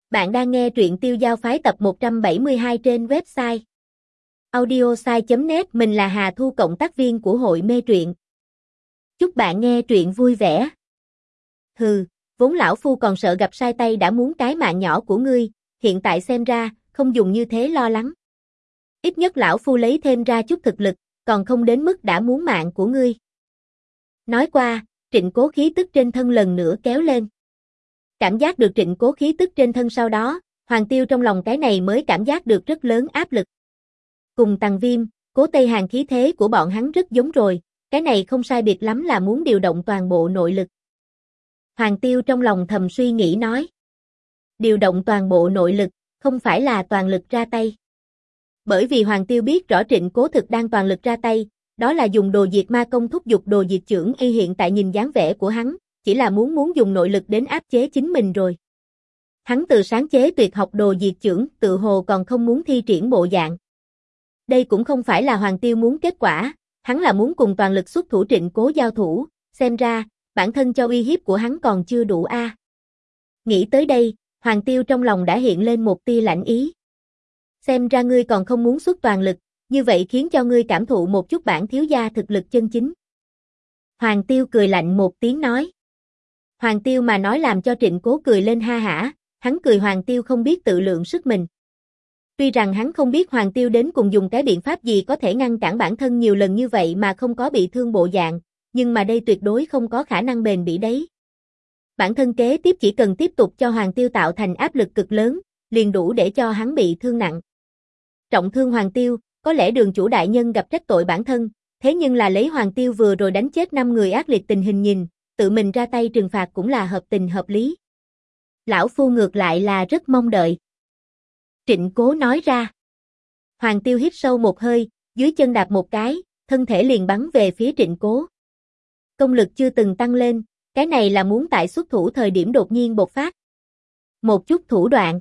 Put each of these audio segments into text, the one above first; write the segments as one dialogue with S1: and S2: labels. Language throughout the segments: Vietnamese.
S1: Bạn đang nghe truyện Tiêu Giao Phái tập 172 trên website audiosai.net. Mình là Hà Thu, cộng tác viên của hội mê truyện. Chúc bạn nghe truyện vui vẻ. Hừ, vốn lão phu còn sợ gặp sai tay đã muốn cái mạng nhỏ của ngươi, hiện tại xem ra, không dùng như thế lo lắng. Ít nhất lão phu lấy thêm ra chút thực lực, còn không đến mức đã muốn mạng của ngươi. Nói qua, Trịnh Cố khí tức trên thân lần nữa kéo lên. Cảm giác được Trịnh Cố khí tức trên thân sau đó, Hoàng Tiêu trong lòng cái này mới cảm giác được rất lớn áp lực. Cùng Tằng Viêm, Cố Tây Hàn khí thế của bọn hắn rất giống rồi, cái này không sai biệt lắm là muốn điều động toàn bộ nội lực. Hoàng Tiêu trong lòng thầm suy nghĩ nói. Điều động toàn bộ nội lực, không phải là toàn lực ra tay. Bởi vì Hoàng Tiêu biết rõ Trịnh Cố thực đang toàn lực ra tay, đó là dùng đồ diệt ma công thúc giục đồ diệt chưởng. Y hiện tại nhìn dáng vẻ của hắn, chỉ là muốn dùng nội lực đến áp chế chính mình rồi. Hắn từ sáng chế tuyệt học đồ diệt chưởng, tự hồ còn không muốn thi triển bộ dạng. Đây cũng không phải là Hoàng Tiêu muốn kết quả, hắn là muốn cùng toàn lực xuất thủ Trịnh Cố giao thủ, xem ra, bản thân cho uy hiếp của hắn còn chưa đủ a. Nghĩ tới đây, Hoàng Tiêu trong lòng đã hiện lên một tia lạnh ý. Xem ra ngươi còn không muốn xuất toàn lực, như vậy khiến cho ngươi cảm thụ một chút bản thiếu gia thực lực chân chính. Hoàng Tiêu cười lạnh một tiếng nói. Hoàng Tiêu mà nói làm cho Trịnh Cố cười lên ha hả, hắn cười Hoàng Tiêu không biết tự lượng sức mình. Tuy rằng hắn không biết Hoàng Tiêu đến cùng dùng cái biện pháp gì có thể ngăn cản bản thân nhiều lần như vậy mà không có bị thương bộ dạng, nhưng mà đây tuyệt đối không có khả năng bền bỉ đấy. Bản thân kế tiếp chỉ cần tiếp tục cho Hoàng Tiêu tạo thành áp lực cực lớn, liền đủ để cho hắn bị thương nặng. Trọng thương Hoàng Tiêu, có lẽ đường chủ đại nhân gặp trách tội bản thân, thế nhưng là lấy Hoàng Tiêu vừa rồi đánh chết 5 người ác liệt tình hình nhìn, tự mình ra tay trừng phạt cũng là hợp tình hợp lý. Lão phu ngược lại là rất mong đợi. Trịnh Cố nói ra. Hoàng Tiêu hít sâu một hơi, dưới chân đạp một cái, thân thể liền bắn về phía Trịnh Cố. Công lực chưa từng tăng lên, cái này là muốn tại xuất thủ thời điểm đột nhiên bộc phát. Một chút thủ đoạn.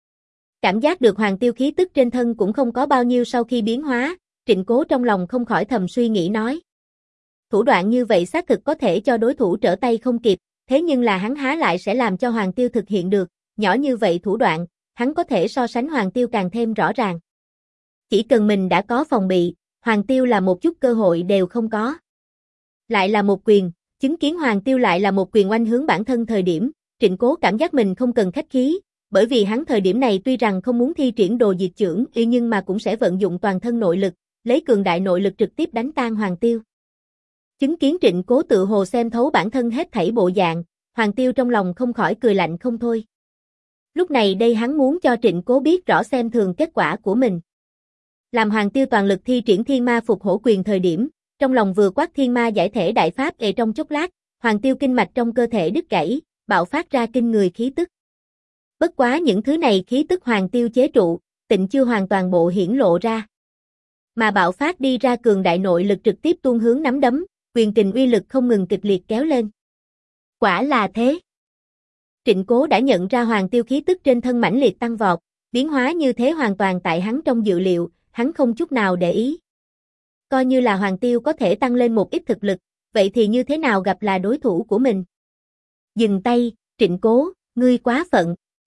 S1: Cảm giác được Hoàng Tiêu khí tức trên thân cũng không có bao nhiêu sau khi biến hóa, Trịnh Cố trong lòng không khỏi thầm suy nghĩ nói. Thủ đoạn như vậy xác thực có thể cho đối thủ trở tay không kịp, thế nhưng là hắn há lại sẽ làm cho Hoàng Tiêu thực hiện được, nhỏ như vậy thủ đoạn, hắn có thể so sánh Hoàng Tiêu càng thêm rõ ràng. Chỉ cần mình đã có phòng bị, Hoàng Tiêu là một chút cơ hội đều không có. Lại là một quyền, chứng kiến Hoàng Tiêu lại là một quyền oanh hướng bản thân thời điểm, Trịnh Cố cảm giác mình không cần khách khí, bởi vì hắn thời điểm này tuy rằng không muốn thi triển đồ diệt chưởng nhưng mà cũng sẽ vận dụng toàn thân nội lực, lấy cường đại nội lực trực tiếp đánh tan Hoàng Tiêu. Chứng kiến Trịnh Cố tự hồ xem thấu bản thân hết thảy bộ dạng, Hoàng Tiêu trong lòng không khỏi cười lạnh không thôi. Lúc này đây hắn muốn cho Trịnh Cố biết rõ xem thường kết quả của mình. Làm Hoàng Tiêu toàn lực thi triển Thiên Ma Phục Hổ Quyền thời điểm, trong lòng vừa quát Thiên Ma Giải Thể Đại Pháp trong chốc lát, Hoàng Tiêu kinh mạch trong cơ thể đứt gãy, bạo phát ra kinh người khí tức. Bất quá những thứ này khí tức Hoàng Tiêu chế trụ, tịnh chưa hoàn toàn bộ hiển lộ ra. Mà bạo phát đi ra cường đại nội lực trực tiếp tuôn hướng nắm đấm, quyền kình uy lực không ngừng kịch liệt kéo lên. Quả là thế. Trịnh Cố đã nhận ra Hoàng Tiêu khí tức trên thân mãnh liệt tăng vọt, biến hóa như thế hoàn toàn tại hắn trong dự liệu, hắn không chút nào để ý. Coi như là Hoàng Tiêu có thể tăng lên một ít thực lực, vậy thì như thế nào gặp là đối thủ của mình? Dừng tay, Trịnh Cố, ngươi quá phận.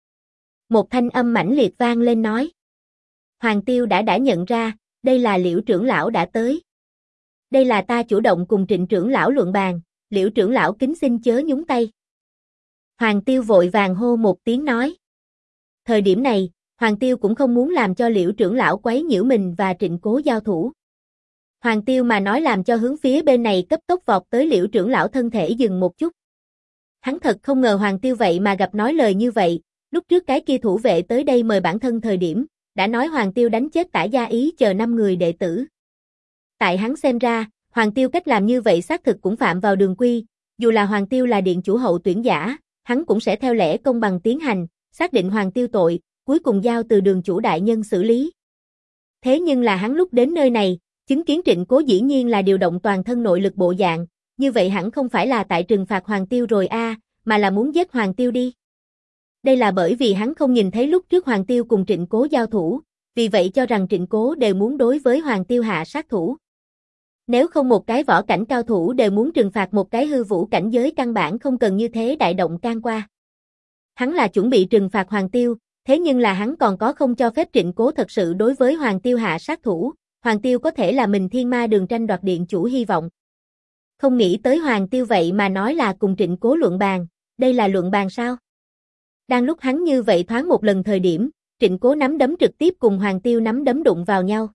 S1: Một thanh âm mãnh liệt vang lên nói. Hoàng Tiêu đã nhận ra, đây là Liễu trưởng lão đã tới. Đây là ta chủ động cùng Trịnh trưởng lão luận bàn, Liễu trưởng lão kính xin chớ nhúng tay. Hoàng Tiêu vội vàng hô một tiếng nói. Thời điểm này, Hoàng Tiêu cũng không muốn làm cho Liễu trưởng lão quấy nhiễu mình và Trịnh Cố giao thủ. Hoàng Tiêu mà nói làm cho hướng phía bên này cấp tốc vọt tới Liễu trưởng lão thân thể dừng một chút. Hắn thật không ngờ Hoàng Tiêu vậy mà gặp nói lời như vậy, lúc trước cái kia thủ vệ tới đây mời bản thân thời điểm, đã nói Hoàng Tiêu đánh chết Tả Gia Ý chờ 5 người đệ tử. Tại hắn xem ra, Hoàng Tiêu cách làm như vậy xác thực cũng phạm vào đường quy, dù là Hoàng Tiêu là điện chủ hậu tuyển giả, hắn cũng sẽ theo lẽ công bằng tiến hành, xác định Hoàng Tiêu tội, cuối cùng giao từ đường chủ đại nhân xử lý. Thế nhưng là hắn lúc đến nơi này, chứng kiến Trịnh Cố dĩ nhiên là điều động toàn thân nội lực bộ dạng, như vậy hẳn không phải là tại trừng phạt Hoàng Tiêu rồi mà là muốn giết Hoàng Tiêu đi. Đây là bởi vì hắn không nhìn thấy lúc trước Hoàng Tiêu cùng Trịnh Cố giao thủ, vì vậy cho rằng Trịnh Cố đều muốn đối với Hoàng Tiêu hạ sát thủ. Nếu không một cái võ cảnh cao thủ đều muốn trừng phạt một cái hư vũ cảnh giới căn bản không cần như thế đại động can qua. Hắn là chuẩn bị trừng phạt Hoàng Tiêu, thế nhưng là hắn còn có không cho phép Trịnh Cố thật sự đối với Hoàng Tiêu hạ sát thủ, Hoàng Tiêu có thể là mình Thiên Ma Đường tranh đoạt điện chủ hy vọng. Không nghĩ tới Hoàng Tiêu vậy mà nói là cùng Trịnh Cố luận bàn, đây là luận bàn sao? Đang lúc hắn như vậy thoáng một lần thời điểm, Trịnh Cố nắm đấm trực tiếp cùng Hoàng Tiêu nắm đấm đụng vào nhau.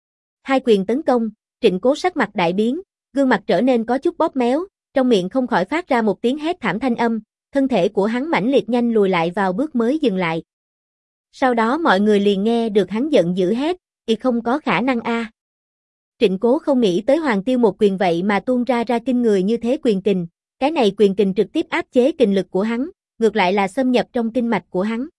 S1: Hai quyền tấn công, Trịnh Cố sắc mặt đại biến, gương mặt trở nên có chút bóp méo, trong miệng không khỏi phát ra một tiếng hét thảm thanh âm, thân thể của hắn mãnh liệt nhanh lùi lại vào bước mới dừng lại. Sau đó mọi người liền nghe được hắn giận dữ hét, "Y không có khả năng a." Trịnh Cố không nghĩ tới Hoàng Tiêu một quyền vậy mà tuôn ra kinh người như thế quyền kình, cái này quyền kình trực tiếp áp chế kình lực của hắn, ngược lại là xâm nhập trong kinh mạch của hắn.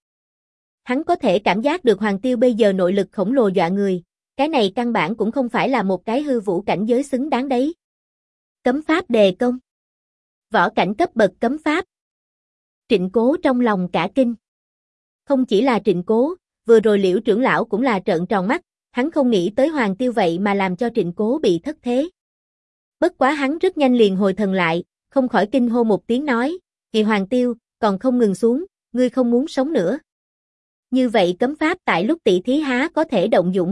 S1: Hắn có thể cảm giác được Hoàng Tiêu bây giờ nội lực khổng lồ dọa người, cái này căn bản cũng không phải là một cái hư vũ cảnh giới xứng đáng đấy. Cấm pháp đề công. Võ cảnh cấp bậc cấm pháp. Trịnh Cố trong lòng cả kinh. Không chỉ là Trịnh Cố, vừa rồi Liễu trưởng lão cũng là trợn tròn mắt, hắn không nghĩ tới Hoàng Tiêu vậy mà làm cho Trịnh Cố bị thất thế. Bất quá hắn rất nhanh liền hồi thần lại, không khỏi kinh hô một tiếng nói, "Kỳ Hoàng Tiêu, còn không ngừng xuống, ngươi không muốn sống nữa." Như vậy cấm pháp tại lúc tỷ thí há có thể động dụng.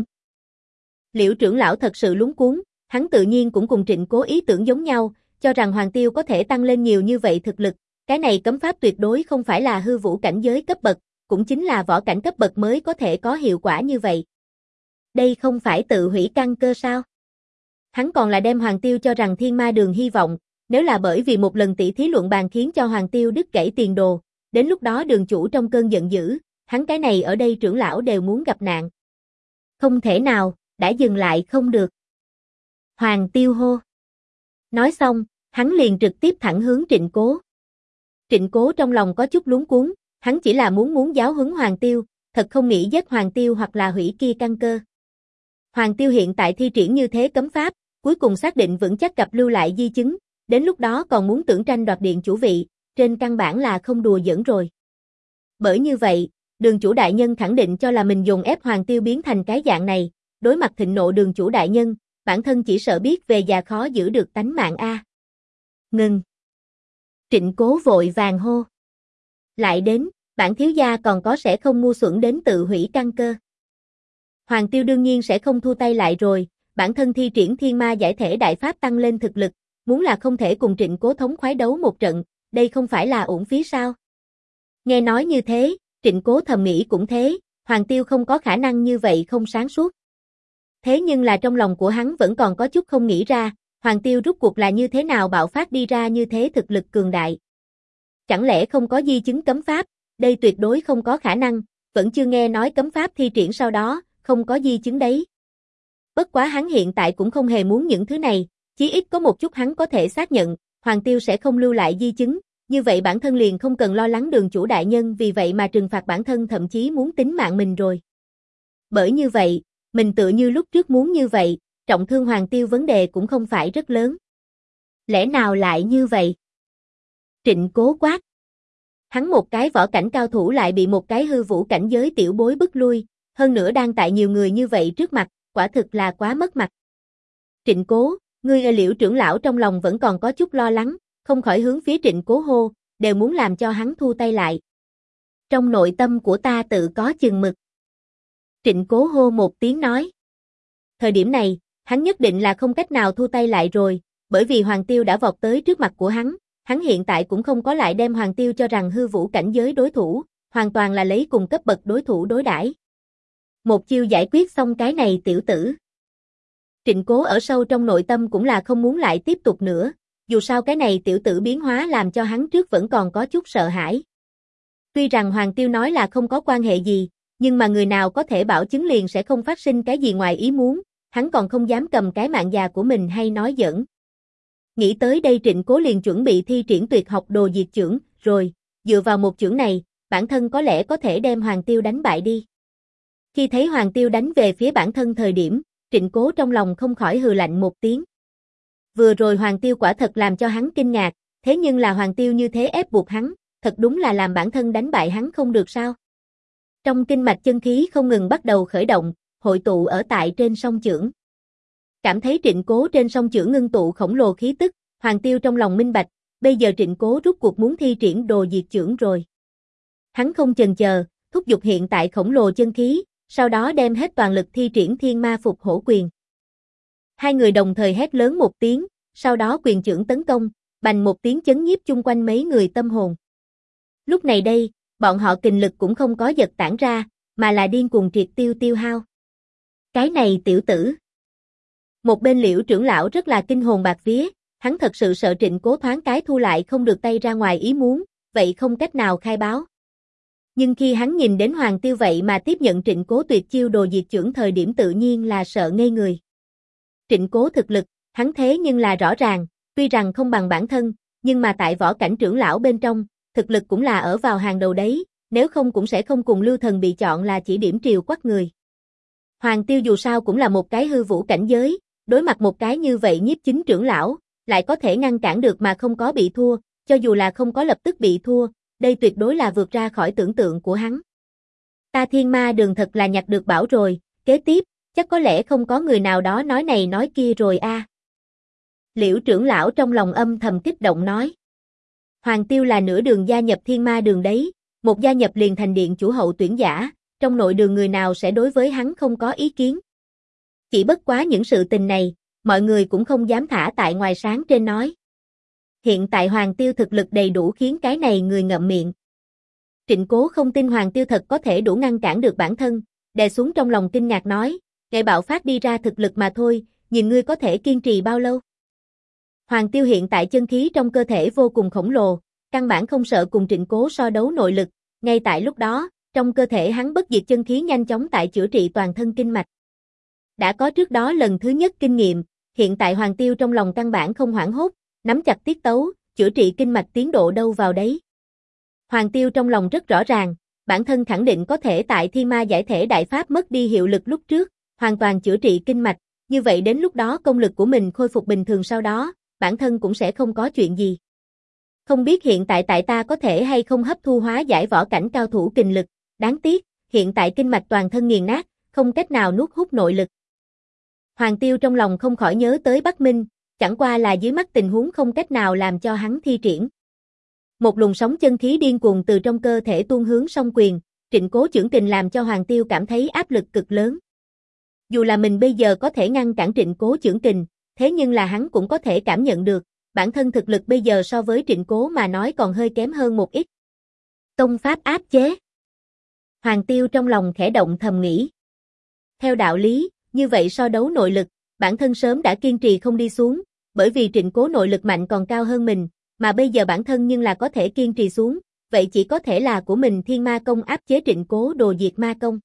S1: Liễu trưởng lão thật sự lúng cuống, hắn tự nhiên cũng cùng Trịnh Cố ý tưởng giống nhau, cho rằng Hoàng Tiêu có thể tăng lên nhiều như vậy thực lực, cái này cấm pháp tuyệt đối không phải là hư vũ cảnh giới cấp bậc, cũng chính là võ cảnh cấp bậc mới có thể có hiệu quả như vậy. Đây không phải tự hủy căn cơ sao? Hắn còn là đem Hoàng Tiêu cho rằng Thiên Ma Đường hy vọng, nếu là bởi vì một lần tỷ thí luận bàn khiến cho Hoàng Tiêu đứt gãy tiền đồ, đến lúc đó đường chủ trong cơn giận dữ, hắn cái này ở đây trưởng lão đều muốn gặp nạn. Không thể nào, đã dừng lại không được. Hoàng Tiêu hô. Nói xong, hắn liền trực tiếp thẳng hướng Trịnh Cố. Trịnh Cố trong lòng có chút luống cuống, hắn chỉ là muốn giáo huấn Hoàng Tiêu, thật không nghĩ giết Hoàng Tiêu hoặc là hủy kia căn cơ. Hoàng Tiêu hiện tại thi triển như thế cấm pháp, cuối cùng xác định vững chắc gặp lưu lại di chứng, đến lúc đó còn muốn tưởng tranh đoạt điện chủ vị, trên căn bản là không đùa giỡn rồi. Bởi như vậy, đường chủ đại nhân khẳng định cho là mình dồn ép Hoàng Tiêu biến thành cái dạng này, đối mặt thịnh nộ đường chủ đại nhân, bản thân chỉ sợ biết về già khó giữ được tánh mạng a. Ngừng. Trịnh Cố vội vàng hô. Lại đến, bản thiếu gia còn có sẽ không ngu xuẩn đến tự hủy căn cơ. Hoàng Tiêu đương nhiên sẽ không thu tay lại rồi, bản thân thi triển thiên ma giải thể đại pháp tăng lên thực lực, muốn là không thể cùng Trịnh Cố thống khoái đấu một trận, đây không phải là uổng phí sao? Nghe nói như thế, Trịnh Cố thầm nghĩ cũng thế, Hoàng Tiêu không có khả năng như vậy không sáng suốt. Thế nhưng là trong lòng của hắn vẫn còn có chút không nghĩ ra, Hoàng Tiêu rút cuộc là như thế nào bạo phát đi ra như thế thực lực cường đại. Chẳng lẽ không có di chứng cấm pháp, đây tuyệt đối không có khả năng, vẫn chưa nghe nói cấm pháp thi triển sau đó, không có di chứng đấy. Bất quá hắn hiện tại cũng không hề muốn những thứ này, chí ít có một chút hắn có thể xác nhận, Hoàng Tiêu sẽ không lưu lại di chứng, như vậy bản thân liền không cần lo lắng đường chủ đại nhân vì vậy mà trừng phạt bản thân thậm chí muốn tính mạng mình rồi. Bởi như vậy, mình tựa như lúc trước muốn như vậy, trọng thương Hoàng Tiêu vấn đề cũng không phải rất lớn. Lẽ nào lại như vậy? Trịnh Cố quát. Hắn một cái võ cảnh cao thủ lại bị một cái hư vũ cảnh giới tiểu bối bức lui, hơn nữa đang tại nhiều người như vậy trước mặt, quả thực là quá mất mặt. Trịnh Cố, ngươi Liễu trưởng lão trong lòng vẫn còn có chút lo lắng, không khỏi hướng phía Trịnh Cố hô, đều muốn làm cho hắn thu tay lại. Trong nội tâm của ta tự có chừng mực. Trịnh Cố hô một tiếng nói. Thời điểm này, hắn nhất định là không cách nào thu tay lại rồi, bởi vì Hoàng Tiêu đã vọt tới trước mặt của hắn hiện tại cũng không có lại đem Hoàng Tiêu cho rằng hư vũ cảnh giới đối thủ, hoàn toàn là lấy cùng cấp bậc đối thủ đối đãi. Một chiêu giải quyết xong cái này tiểu tử. Trịnh Cố ở sâu trong nội tâm cũng là không muốn lại tiếp tục nữa, dù sao cái này tiểu tử biến hóa làm cho hắn trước vẫn còn có chút sợ hãi. Tuy rằng Hoàng Tiêu nói là không có quan hệ gì, nhưng mà người nào có thể bảo chứng liền sẽ không phát sinh cái gì ngoài ý muốn, hắn còn không dám cầm cái mạng già của mình hay nói giỡn. Nghĩ tới đây Trịnh Cố liền chuẩn bị thi triển tuyệt học đồ diệt chưởng, rồi, dựa vào một chưởng này, bản thân có lẽ có thể đem Hoàng Tiêu đánh bại đi. Khi thấy Hoàng Tiêu đánh về phía bản thân thời điểm, Trịnh Cố trong lòng không khỏi hừ lạnh một tiếng. Vừa rồi Hoàng Tiêu quả thật làm cho hắn kinh ngạc, thế nhưng là Hoàng Tiêu như thế ép buộc hắn, thật đúng là làm bản thân đánh bại hắn không được sao. Trong kinh mạch chân khí không ngừng bắt đầu khởi động, hội tụ ở tại trên song chưởng. Cảm thấy Trịnh Cố trên song chưởng ngưng tụ khổng lồ khí tức, Hoàng Tiêu trong lòng minh bạch, bây giờ Trịnh Cố rút cuộc muốn thi triển đồ diệt chưởng rồi. Hắn không chần chờ, thúc giục hiện tại khổng lồ chân khí, sau đó đem hết toàn lực thi triển thiên ma phục hổ quyền. Hai người đồng thời hét lớn một tiếng, sau đó quyền chưởng tấn công, bành một tiếng chấn nhiếp chung quanh mấy người tâm hồn. Lúc này đây, bọn họ kình lực cũng không có giật tản ra, mà là điên cuồng triệt tiêu hao. Cái này tiểu tử. Một bên Liễu trưởng lão rất là kinh hồn bạt vía, hắn thật sự sợ Trịnh Cố thoáng cái thu lại không được tay ra ngoài ý muốn, vậy không cách nào khai báo. Nhưng khi hắn nhìn đến Hoàng Tiêu vậy mà tiếp nhận Trịnh Cố tuyệt chiêu đồ diệt chưởng thời điểm tự nhiên là sợ ngây người. Trịnh Cố thực lực, hắn thế nhưng là rõ ràng, tuy rằng không bằng bản thân, nhưng mà tại võ cảnh trưởng lão bên trong, thực lực cũng là ở vào hàng đầu đấy, nếu không cũng sẽ không cùng Lưu Thần bị chọn là chỉ điểm triều quắc người. Hoàng Tiêu dù sao cũng là một cái hư vũ cảnh giới, đối mặt một cái như vậy nhiếp chính trưởng lão, lại có thể ngăn cản được mà không có bị thua, cho dù là không có lập tức bị thua, đây tuyệt đối là vượt ra khỏi tưởng tượng của hắn. Ta thiên ma đường thật là nhặt được bảo rồi, kế tiếp, chắc có lẽ không có người nào đó nói này nói kia rồi a. Liễu trưởng lão trong lòng âm thầm kích động nói. Hoàng Tiêu là nửa đường gia nhập thiên ma đường đấy, một gia nhập liền thành điện chủ hậu tuyển giả, trong nội đường người nào sẽ đối với hắn không có ý kiến. Chỉ bất quá những sự tình này, mọi người cũng không dám thả tại ngoài sáng trên nói. Hiện tại Hoàng Tiêu thực lực đầy đủ khiến cái này người ngậm miệng. Trịnh Cố không tin Hoàng Tiêu thật có thể đủ ngăn cản được bản thân, đè xuống trong lòng kinh ngạc nói, ngày bạo phát đi ra thực lực mà thôi, nhìn ngươi có thể kiên trì bao lâu. Hoàng Tiêu hiện tại chân khí trong cơ thể vô cùng khổng lồ, căn bản không sợ cùng Trịnh Cố so đấu nội lực, ngay tại lúc đó, trong cơ thể hắn bất diệt chân khí nhanh chóng tại chữa trị toàn thân kinh mạch. Đã có trước đó lần thứ nhất kinh nghiệm, hiện tại Hoàng Tiêu trong lòng căn bản không hoảng hốt, nắm chặt tiết tấu, chữa trị kinh mạch tiến độ đâu vào đấy. Hoàng Tiêu trong lòng rất rõ ràng, bản thân khẳng định có thể tại Thiên Ma giải thể đại pháp mất đi hiệu lực lúc trước, hoàn toàn chữa trị kinh mạch, như vậy đến lúc đó công lực của mình khôi phục bình thường sau đó, bản thân cũng sẽ không có chuyện gì. Không biết hiện tại tại ta có thể hay không hấp thu hóa giải võ cảnh cao thủ kình lực, đáng tiếc, hiện tại kinh mạch toàn thân nghiền nát, không cách nào nuốt hút nội lực. Hoàng Tiêu trong lòng không khỏi nhớ tới Bắc Minh, chẳng qua là dưới mắt tình huống không cách nào làm cho hắn thi triển. Một luồng sóng chân khí điên cuồng từ trong cơ thể tuôn hướng song quyền, Trịnh Cố chưởng kình làm cho Hoàng Tiêu cảm thấy áp lực cực lớn. Dù là mình bây giờ có thể ngăn cản Trịnh Cố chưởng kình, thế nhưng là hắn cũng có thể cảm nhận được, bản thân thực lực bây giờ so với Trịnh Cố mà nói còn hơi kém hơn một ít. Công pháp áp chế. Hoàng Tiêu trong lòng khẽ động thầm nghĩ. Theo đạo lý, như vậy so đấu nội lực, bản thân sớm đã kiên trì không đi xuống, bởi vì Trịnh Cố nội lực mạnh còn cao hơn mình, mà bây giờ bản thân nhưng là có thể kiên trì xuống, vậy chỉ có thể là của mình Thiên Ma Công áp chế Trịnh Cố Đồ Diệt Ma Công.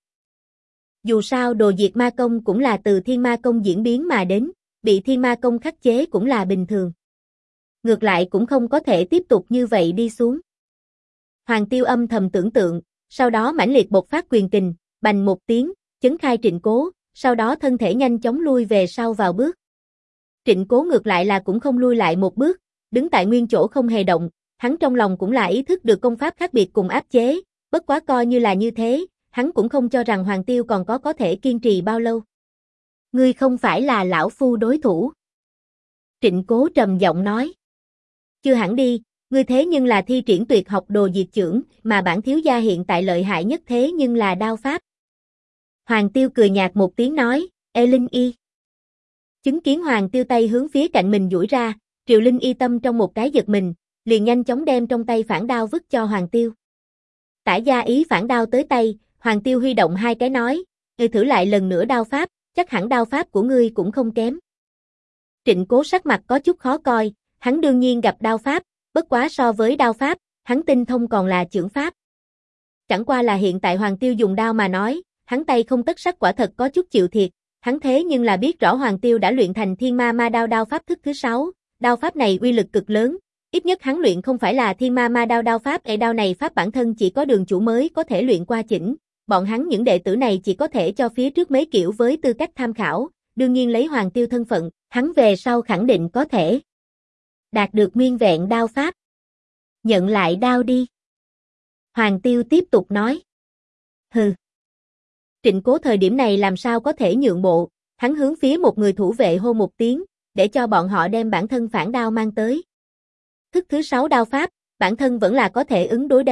S1: Dù sao Đồ Diệt Ma Công cũng là từ Thiên Ma Công diễn biến mà đến, bị Thiên Ma Công khắc chế cũng là bình thường. Ngược lại cũng không có thể tiếp tục như vậy đi xuống. Hoàng Tiêu âm thầm tưởng tượng, sau đó mãnh liệt bộc phát quyền kình, bành một tiếng, chấn khai Trịnh Cố, sau đó thân thể nhanh chóng lui về sau vào bước. Trịnh Cố ngược lại là cũng không lui lại một bước, đứng tại nguyên chỗ không hề động, hắn trong lòng cũng là ý thức được công pháp khác biệt cùng áp chế, bất quá coi như là như thế, hắn cũng không cho rằng Hoàng Tiêu còn có thể kiên trì bao lâu. Ngươi không phải là lão phu đối thủ. Trịnh Cố trầm giọng nói. Chưa hẳn đi, ngươi thế nhưng là thi triển tuyệt học Đồ Diệt Chưởng, mà bản thiếu gia hiện tại lợi hại nhất thế nhưng là đao pháp. Hoàng Tiêu cười nhạt một tiếng nói, Linh Y. Chứng kiến Hoàng Tiêu tay hướng phía cạnh mình duỗi ra, Triệu Linh Y tâm trong một cái giật mình, liền nhanh chóng đem trong tay phản đao vứt cho Hoàng Tiêu. Tả gia ý phản đao tới tay, Hoàng Tiêu huy động hai cái nói, ngươi thử lại lần nữa đao pháp, chắc hẳn đao pháp của ngươi cũng không kém. Trịnh Cố sắc mặt có chút khó coi, hắn đương nhiên gặp đao pháp, bất quá so với đao pháp, hắn tinh thông còn là chưởng pháp. Chẳng qua là hiện tại Hoàng Tiêu dùng đao mà nói, hắn tay không tất sắc quả thật có chút chịu thiệt, hắn thế nhưng là biết rõ Hoàng Tiêu đã luyện thành Thiên Ma Ma Đao đao pháp thức thứ 6, đao pháp này uy lực cực lớn, ít nhất hắn luyện không phải là Thiên Ma Ma Đao đao pháp, đao này pháp bản thân chỉ có đường chủ mới có thể luyện qua chỉnh, bọn hắn những đệ tử này chỉ có thể cho phía trước mấy kiểu với tư cách tham khảo, đương nhiên lấy Hoàng Tiêu thân phận, hắn về sau khẳng định có thể đạt được nguyên vẹn đao pháp. Nhận lại đao đi. Hoàng Tiêu tiếp tục nói. Hừ. Trịnh Cố thời điểm này làm sao có thể nhượng bộ, hắn hướng phía một người thủ vệ hô một tiếng, để cho bọn họ đem bản thân phản đao mang tới. Thức thứ 6 đao pháp, bản thân vẫn là có thể ứng đối đấy,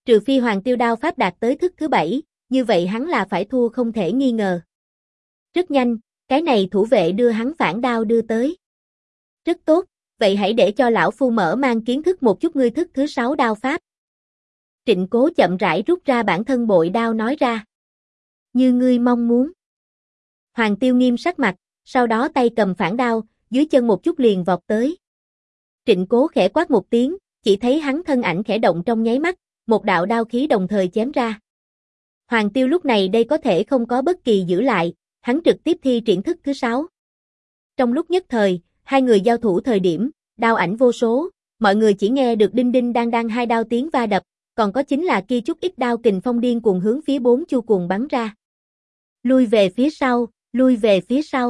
S1: Trừ phi Hoàng Tiêu đao pháp đạt tới thức thứ 7, như vậy hắn là phải thua không thể nghi ngờ. Rất nhanh, cái này thủ vệ đưa hắn phản đao đưa tới. Rất tốt, vậy hãy để cho lão phu mở mang kiến thức một chút ngươi thức thứ 6 đao pháp. Trịnh Cố chậm rãi rút ra bản thân bội đao nói ra. Như ngươi mong muốn. Hoàng Tiêu nghiêm sắc mặt, sau đó tay cầm phản đao, dưới chân một chút liền vọt tới. Trịnh Cố khẽ quát một tiếng, chỉ thấy hắn thân ảnh khẽ động trong nháy mắt, một đạo đao khí đồng thời chém ra. Hoàng Tiêu lúc này đây có thể không có bất kỳ giữ lại, hắn trực tiếp thi triển thức thứ 6. Trong lúc nhất thời, hai người giao thủ thời điểm, đao ảnh vô số, mọi người chỉ nghe được đinh đinh đang hai đao tiếng va đập, còn có chính là kia chút ít đao kình phong điên cuồng hướng phía bốn chu cuồng bắn ra. Lui về phía sau, lui về phía sau.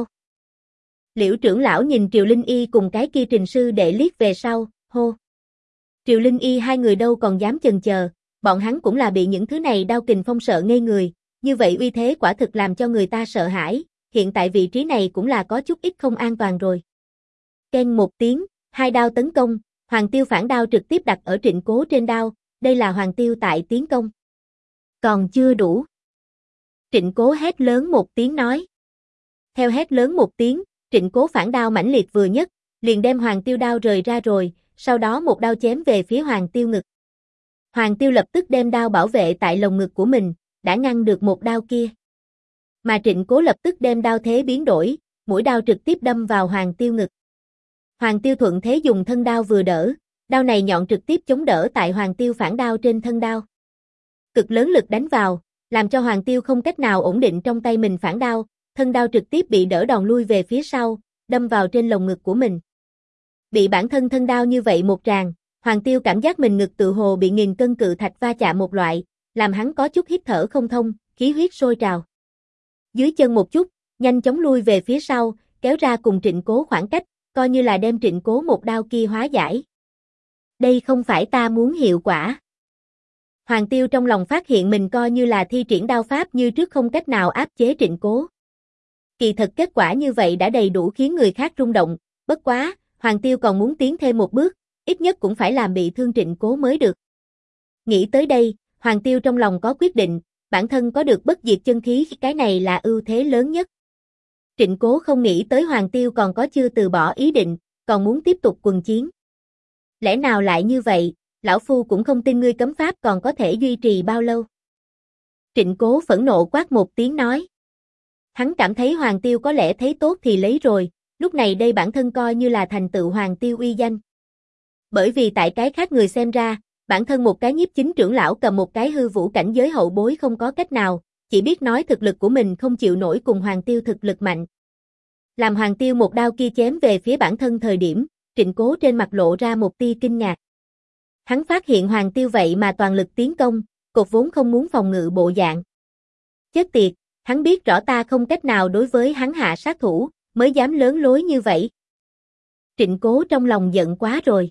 S1: Liễu trưởng lão nhìn Triều Linh Y cùng cái kia Trình sư đệ liếc về sau, hô. Triều Linh Y hai người đâu còn dám chần chờ, bọn hắn cũng là bị những thứ này đao kình phong sợ ngây người, như vậy uy thế quả thực làm cho người ta sợ hãi, hiện tại vị trí này cũng là có chút ít không an toàn rồi. Keng một tiếng, hai đao tấn công, Hoàng Tiêu phản đao trực tiếp đặt ở Trịnh Cố trên đao, đây là Hoàng Tiêu tại tiến công. Còn chưa đủ. Trịnh Cố hét lớn một tiếng nói. Theo hét lớn một tiếng, Trịnh Cố phản đao mãnh liệt vừa nhất, liền đem Hoàng Tiêu đao rời ra rồi, sau đó một đao chém về phía Hoàng Tiêu ngực. Hoàng Tiêu lập tức đem đao bảo vệ tại lồng ngực của mình, đã ngăn được một đao kia. Mà Trịnh Cố lập tức đem đao thế biến đổi, mũi đao trực tiếp đâm vào Hoàng Tiêu ngực. Hoàng Tiêu thuận thế dùng thân đao vừa đỡ, đao này nhọn trực tiếp chống đỡ tại Hoàng Tiêu phản đao trên thân đao. Cực lớn lực đánh vào, làm cho Hoàng Tiêu không cách nào ổn định trong tay mình phản đao, thân đao trực tiếp bị đỡ đòn lui về phía sau, đâm vào trên lồng ngực của mình. Bị bản thân thân đao như vậy một tràng, Hoàng Tiêu cảm giác mình ngực tự hồ bị nghìn cân cự thạch va chạm một loại, làm hắn có chút hít thở không thông, khí huyết sôi trào. Dưới chân một chút, nhanh chóng lui về phía sau, kéo ra cùng Trịnh Cố khoảng cách, coi như là đem Trịnh Cố một đao kia hóa giải. Đây không phải ta muốn hiệu quả. Hoàng Tiêu trong lòng phát hiện mình coi như là thi triển đao pháp như trước không cách nào áp chế Trịnh Cố. Kỳ thật kết quả như vậy đã đầy đủ khiến người khác rung động, bất quá, Hoàng Tiêu còn muốn tiến thêm một bước, ít nhất cũng phải làm bị thương Trịnh Cố mới được. Nghĩ tới đây, Hoàng Tiêu trong lòng có quyết định, bản thân có được bất diệt chân khí, cái này là ưu thế lớn nhất. Trịnh Cố không nghĩ tới Hoàng Tiêu còn có chưa từ bỏ ý định, còn muốn tiếp tục quần chiến. Lẽ nào lại như vậy, lão phu cũng không tin ngươi cấm pháp còn có thể duy trì bao lâu. Trịnh Cố phẫn nộ quát một tiếng nói. Hắn cảm thấy Hoàng Tiêu có lẽ thấy tốt thì lấy rồi, lúc này đây bản thân coi như là thành tựu Hoàng Tiêu uy danh. Bởi vì tại cái khác người xem ra, bản thân một cái nhiếp chính trưởng lão cầm một cái hư vũ cảnh giới hậu bối không có cách nào, chỉ biết nói thực lực của mình không chịu nổi cùng Hoàng Tiêu thực lực mạnh. Làm Hoàng Tiêu một đao kia chém về phía bản thân thời điểm, Trịnh Cố trên mặt lộ ra một tia kinh ngạc. Hắn phát hiện Hoàng Tiêu vậy mà toàn lực tiến công, cột vốn không muốn phòng ngự bộ dạng. Chết tiệt, hắn biết rõ ta không cách nào đối với hắn hạ sát thủ, mới dám lớn lối như vậy. Trịnh Cố trong lòng giận quá rồi.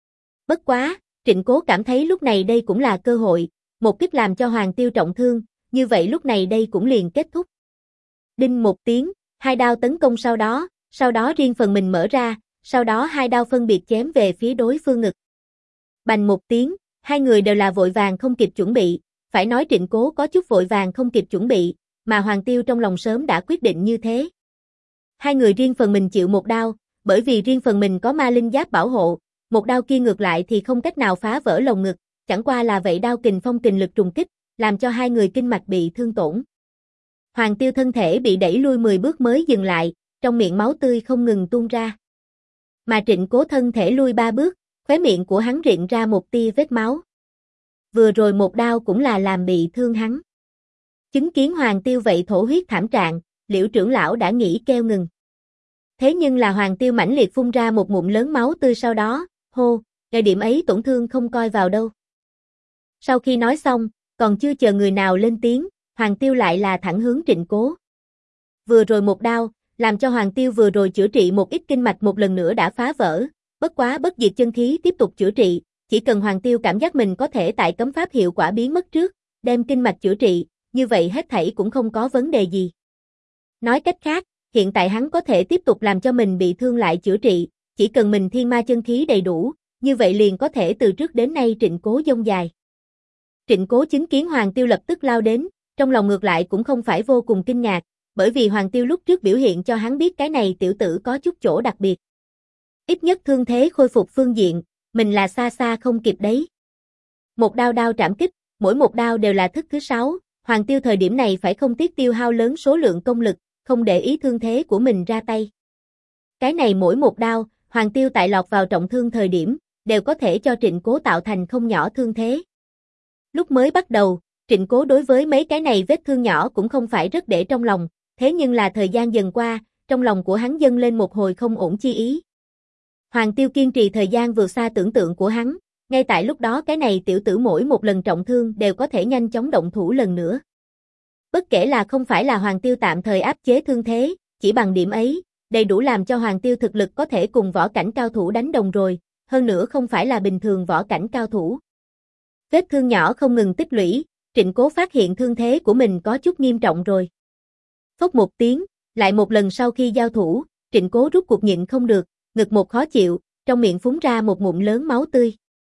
S1: Bất quá, Trịnh Cố cảm thấy lúc này đây cũng là cơ hội, một kích làm cho Hoàng Tiêu trọng thương, như vậy lúc này đây cũng liền kết thúc. Đinh một tiếng, hai đao tấn công sau đó riêng phần mình mở ra, sau đó hai đao phân biệt chém về phía đối phương ngực. Bành một tiếng, hai người đều là vội vàng không kịp chuẩn bị, phải nói Trịnh Cố có chút vội vàng không kịp chuẩn bị, mà Hoàng Tiêu trong lòng sớm đã quyết định như thế. Hai người riêng phần mình chịu một đao, bởi vì riêng phần mình có ma linh giáp bảo hộ, một đao kia ngược lại thì không cách nào phá vỡ lồng ngực, chẳng qua là vậy đao kình phong kình lực trùng kích, làm cho hai người kinh mạch bị thương tổn. Hoàng Tiêu thân thể bị đẩy lui 10 bước mới dừng lại, trong miệng máu tươi không ngừng tuôn ra. Mà Trịnh Cố thân thể lui 3 bước, khóe miệng của hắn rịn ra một tia vết máu. Vừa rồi một đao cũng là làm bị thương hắn. Chứng kiến Hoàng Tiêu vậy thổ huyết thảm trạng, Liễu trưởng lão đã nghĩ kêu ngừng. Thế nhưng là Hoàng Tiêu mãnh liệt phun ra một ngụm lớn máu tươi sau đó, hô, ngày điểm ấy tổn thương không coi vào đâu. Sau khi nói xong, còn chưa chờ người nào lên tiếng, Hoàng Tiêu lại là thẳng hướng Trịnh Cố. Vừa rồi một đao, làm cho Hoàng Tiêu vừa rồi chữa trị một ít kinh mạch một lần nữa đã phá vỡ, bất quá bất diệt chân khí tiếp tục chữa trị, chỉ cần Hoàng Tiêu cảm giác mình có thể tại cấm pháp hiệu quả biến mất trước, đem kinh mạch chữa trị, như vậy hết thảy cũng không có vấn đề gì. Nói cách khác, hiện tại hắn có thể tiếp tục làm cho mình bị thương lại chữa trị, chỉ cần mình thiên ma chân khí đầy đủ, như vậy liền có thể từ trước đến nay Trịnh Cố dông dài. Trịnh Cố chứng kiến Hoàng Tiêu lập tức lao đến, trong lòng ngược lại cũng không phải vô cùng kinh ngạc, bởi vì Hoàng Tiêu lúc trước biểu hiện cho hắn biết cái này tiểu tử có chút chỗ đặc biệt. Ít nhất thương thế khôi phục phương diện, mình là xa xa không kịp đấy. Một đao đao trảm kích, mỗi một đao đều là thức thứ 6, Hoàng Tiêu thời điểm này phải không tiếc tiêu hao lớn số lượng công lực, không để ý thương thế của mình ra tay. Cái này mỗi một đao, Hoàng Tiêu tại lọt vào trọng thương thời điểm, đều có thể cho Trịnh Cố tạo thành không nhỏ thương thế. Lúc mới bắt đầu, Trịnh Cố đối với mấy cái này vết thương nhỏ cũng không phải rất để trong lòng, thế nhưng là thời gian dần qua, trong lòng của hắn dâng lên một hồi không ổn chi ý. Hoàng Tiêu kiên trì thời gian vượt xa tưởng tượng của hắn, ngay tại lúc đó cái này tiểu tử mỗi một lần trọng thương đều có thể nhanh chóng động thủ lần nữa. Bất kể là không phải là Hoàng Tiêu tạm thời áp chế thương thế, chỉ bằng điểm ấy, đầy đủ làm cho Hoàng Tiêu thực lực có thể cùng võ cảnh cao thủ đánh đồng rồi, hơn nữa không phải là bình thường võ cảnh cao thủ. Vết thương nhỏ không ngừng tích lũy, Trịnh Cố phát hiện thương thế của mình có chút nghiêm trọng rồi. Phốc một tiếng, lại một lần sau khi giao thủ, Trịnh Cố rút cuộc nhịn không được, ngực một khó chịu, trong miệng phun ra một ngụm lớn máu tươi.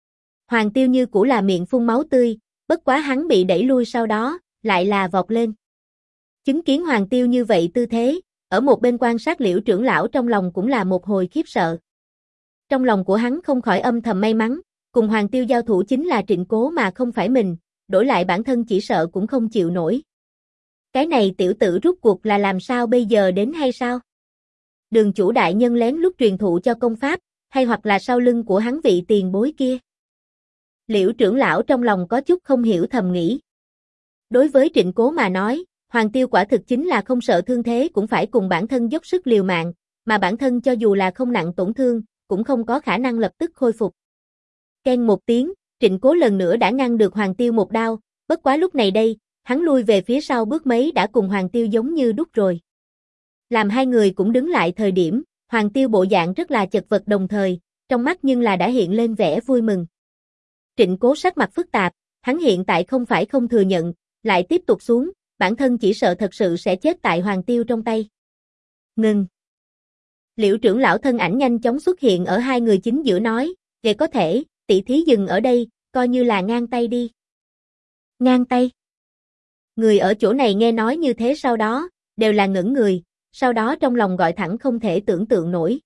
S1: Hoàng Tiêu như cũ là miệng phun máu tươi, bất quá hắn bị đẩy lui sau đó, lại là vọt lên. Chứng kiến Hoàng Tiêu như vậy tư thế, ở một bên quan sát Liễu trưởng lão trong lòng cũng là một hồi khiếp sợ. Trong lòng của hắn không khỏi âm thầm may mắn, cùng Hoàng Tiêu giao thủ chính là Trịnh Cố mà không phải mình, đổi lại bản thân chỉ sợ cũng không chịu nổi. Cái này tiểu tử rút cuộc là làm sao bây giờ đến hay sao? Đường chủ đại nhân lén lút truyền thụ cho công pháp, hay hoặc là sau lưng của hắn vị tiền bối kia? Liễu trưởng lão trong lòng có chút không hiểu thầm nghĩ. Đối với Trịnh Cố mà nói, Hoàng Tiêu quả thực chính là không sợ thương thế cũng phải cùng bản thân dốc sức liều mạng, mà bản thân cho dù là không nặng tổn thương, cũng không có khả năng lập tức khôi phục. Keng một tiếng, Trịnh Cố lần nữa đã ngăn được Hoàng Tiêu một đao, bất quá lúc này đây, hắn lui về phía sau bước mấy đã cùng Hoàng Tiêu giống như đúc rồi. Làm hai người cũng đứng lại thời điểm, Hoàng Tiêu bộ dạng rất là chật vật đồng thời, trong mắt nhưng là đã hiện lên vẻ vui mừng. Trịnh Cố sắc mặt phức tạp, hắn hiện tại không phải không thừa nhận, lại tiếp tục xuống, bản thân chỉ sợ thật sự sẽ chết tại Hoàng Tiêu trong tay. Ngừng. Liễu trưởng lão thân ảnh nhanh chóng xuất hiện ở hai người chính giữa nói, "Vậy có thể, tỷ thí dừng ở đây, coi như là ngang tay đi." Ngang tay? Người ở chỗ này nghe nói như thế sau đó, đều là ngẩn người, sau đó trong lòng gọi thẳng không thể tưởng tượng nổi.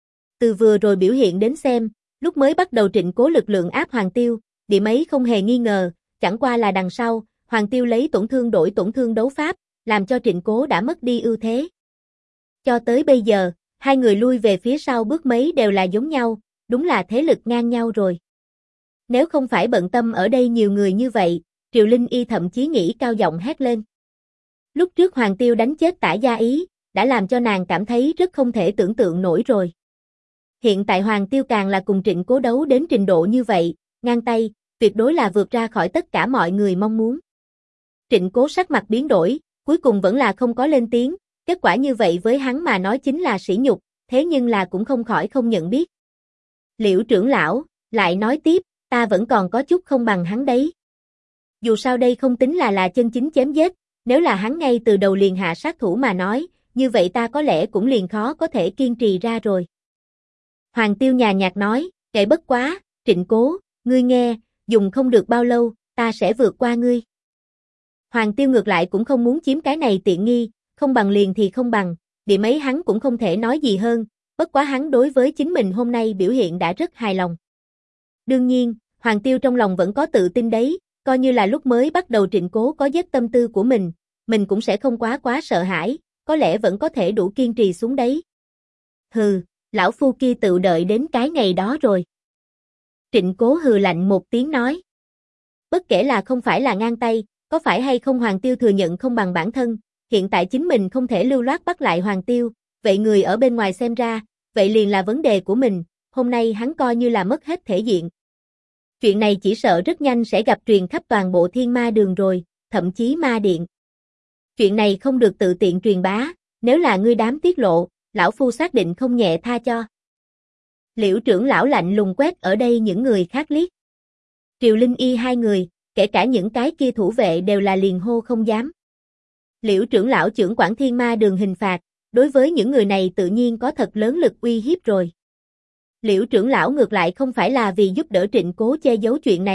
S1: Từ vừa rồi biểu hiện đến xem, lúc mới bắt đầu Trịnh Cố lực lượng áp Hoàng Tiêu, điểm ấy không hề nghi ngờ, chẳng qua là đằng sau, Hoàng Tiêu lấy tổn thương đổi tổn thương đấu pháp, làm cho Trịnh Cố đã mất đi ưu thế. Cho tới bây giờ, hai người lui về phía sau bước mấy đều là giống nhau, đúng là thế lực ngang nhau rồi. Nếu không phải bận tâm ở đây nhiều người như vậy, Triều Linh Y thậm chí nghĩ cao giọng hét lên. Lúc trước Hoàng Tiêu đánh chết Tả Gia Ý, đã làm cho nàng cảm thấy rất không thể tưởng tượng nổi rồi. Hiện tại Hoàng Tiêu càng là cùng Trịnh Cố đấu đến trình độ như vậy, ngang tay, tuyệt đối là vượt ra khỏi tất cả mọi người mong muốn. Trịnh Cố sắc mặt biến đổi, cuối cùng vẫn là không có lên tiếng, kết quả như vậy với hắn mà nói chính là sỉ nhục, thế nhưng là cũng không khỏi không nhận biết. Liễu trưởng lão, lại nói tiếp, ta vẫn còn có chút không bằng hắn đấy. Dù sao đây không tính là chân chính chém giết, nếu là hắn ngay từ đầu liền hạ sát thủ mà nói, như vậy ta có lẽ cũng liền khó có thể kiên trì ra rồi. Hoàng Tiêu nhàn nhạt nói, kệ bất quá, Trịnh Cố, ngươi nghe, dùng không được bao lâu, ta sẽ vượt qua ngươi. Hoàng Tiêu ngược lại cũng không muốn chiếm cái này tiện nghi, không bằng liền thì không bằng, điểm ấy hắn cũng không thể nói gì hơn, bất quá hắn đối với chính mình hôm nay biểu hiện đã rất hài lòng. Đương nhiên, Hoàng Tiêu trong lòng vẫn có tự tin đấy, coi như là lúc mới bắt đầu Trịnh Cố có giết tâm tư của mình cũng sẽ không quá sợ hãi, có lẽ vẫn có thể đủ kiên trì xuống đấy. Hừ, lão phu kia tự đợi đến cái ngày đó rồi. Trịnh Cố hừ lạnh một tiếng nói. Bất kể là không phải là ngang tay, có phải hay không Hoàng Tiêu thừa nhận không bằng bản thân, hiện tại chính mình không thể lưu loát bắt lại Hoàng Tiêu, vậy người ở bên ngoài xem ra, vậy liền là vấn đề của mình, hôm nay hắn coi như là mất hết thể diện. Chuyện này chỉ sợ rất nhanh sẽ gặp truyền khắp toàn bộ Thiên Ma Đường rồi, thậm chí Ma Điện. Chuyện này không được tự tiện truyền bá, nếu là ngươi đám tiết lộ, lão phu xác định không nhẹ tha cho. Liễu trưởng lão lạnh lùng quét ở đây những người khác liếc. Triều Linh Y hai người, kể cả những cái kia thủ vệ đều là liền hô không dám. Liễu trưởng lão trưởng quản Thiên Ma Đường hình phạt, đối với những người này tự nhiên có thật lớn lực uy hiếp rồi. Liễu trưởng lão ngược lại không phải là vì giúp đỡ Trịnh Cố che giấu chuyện này,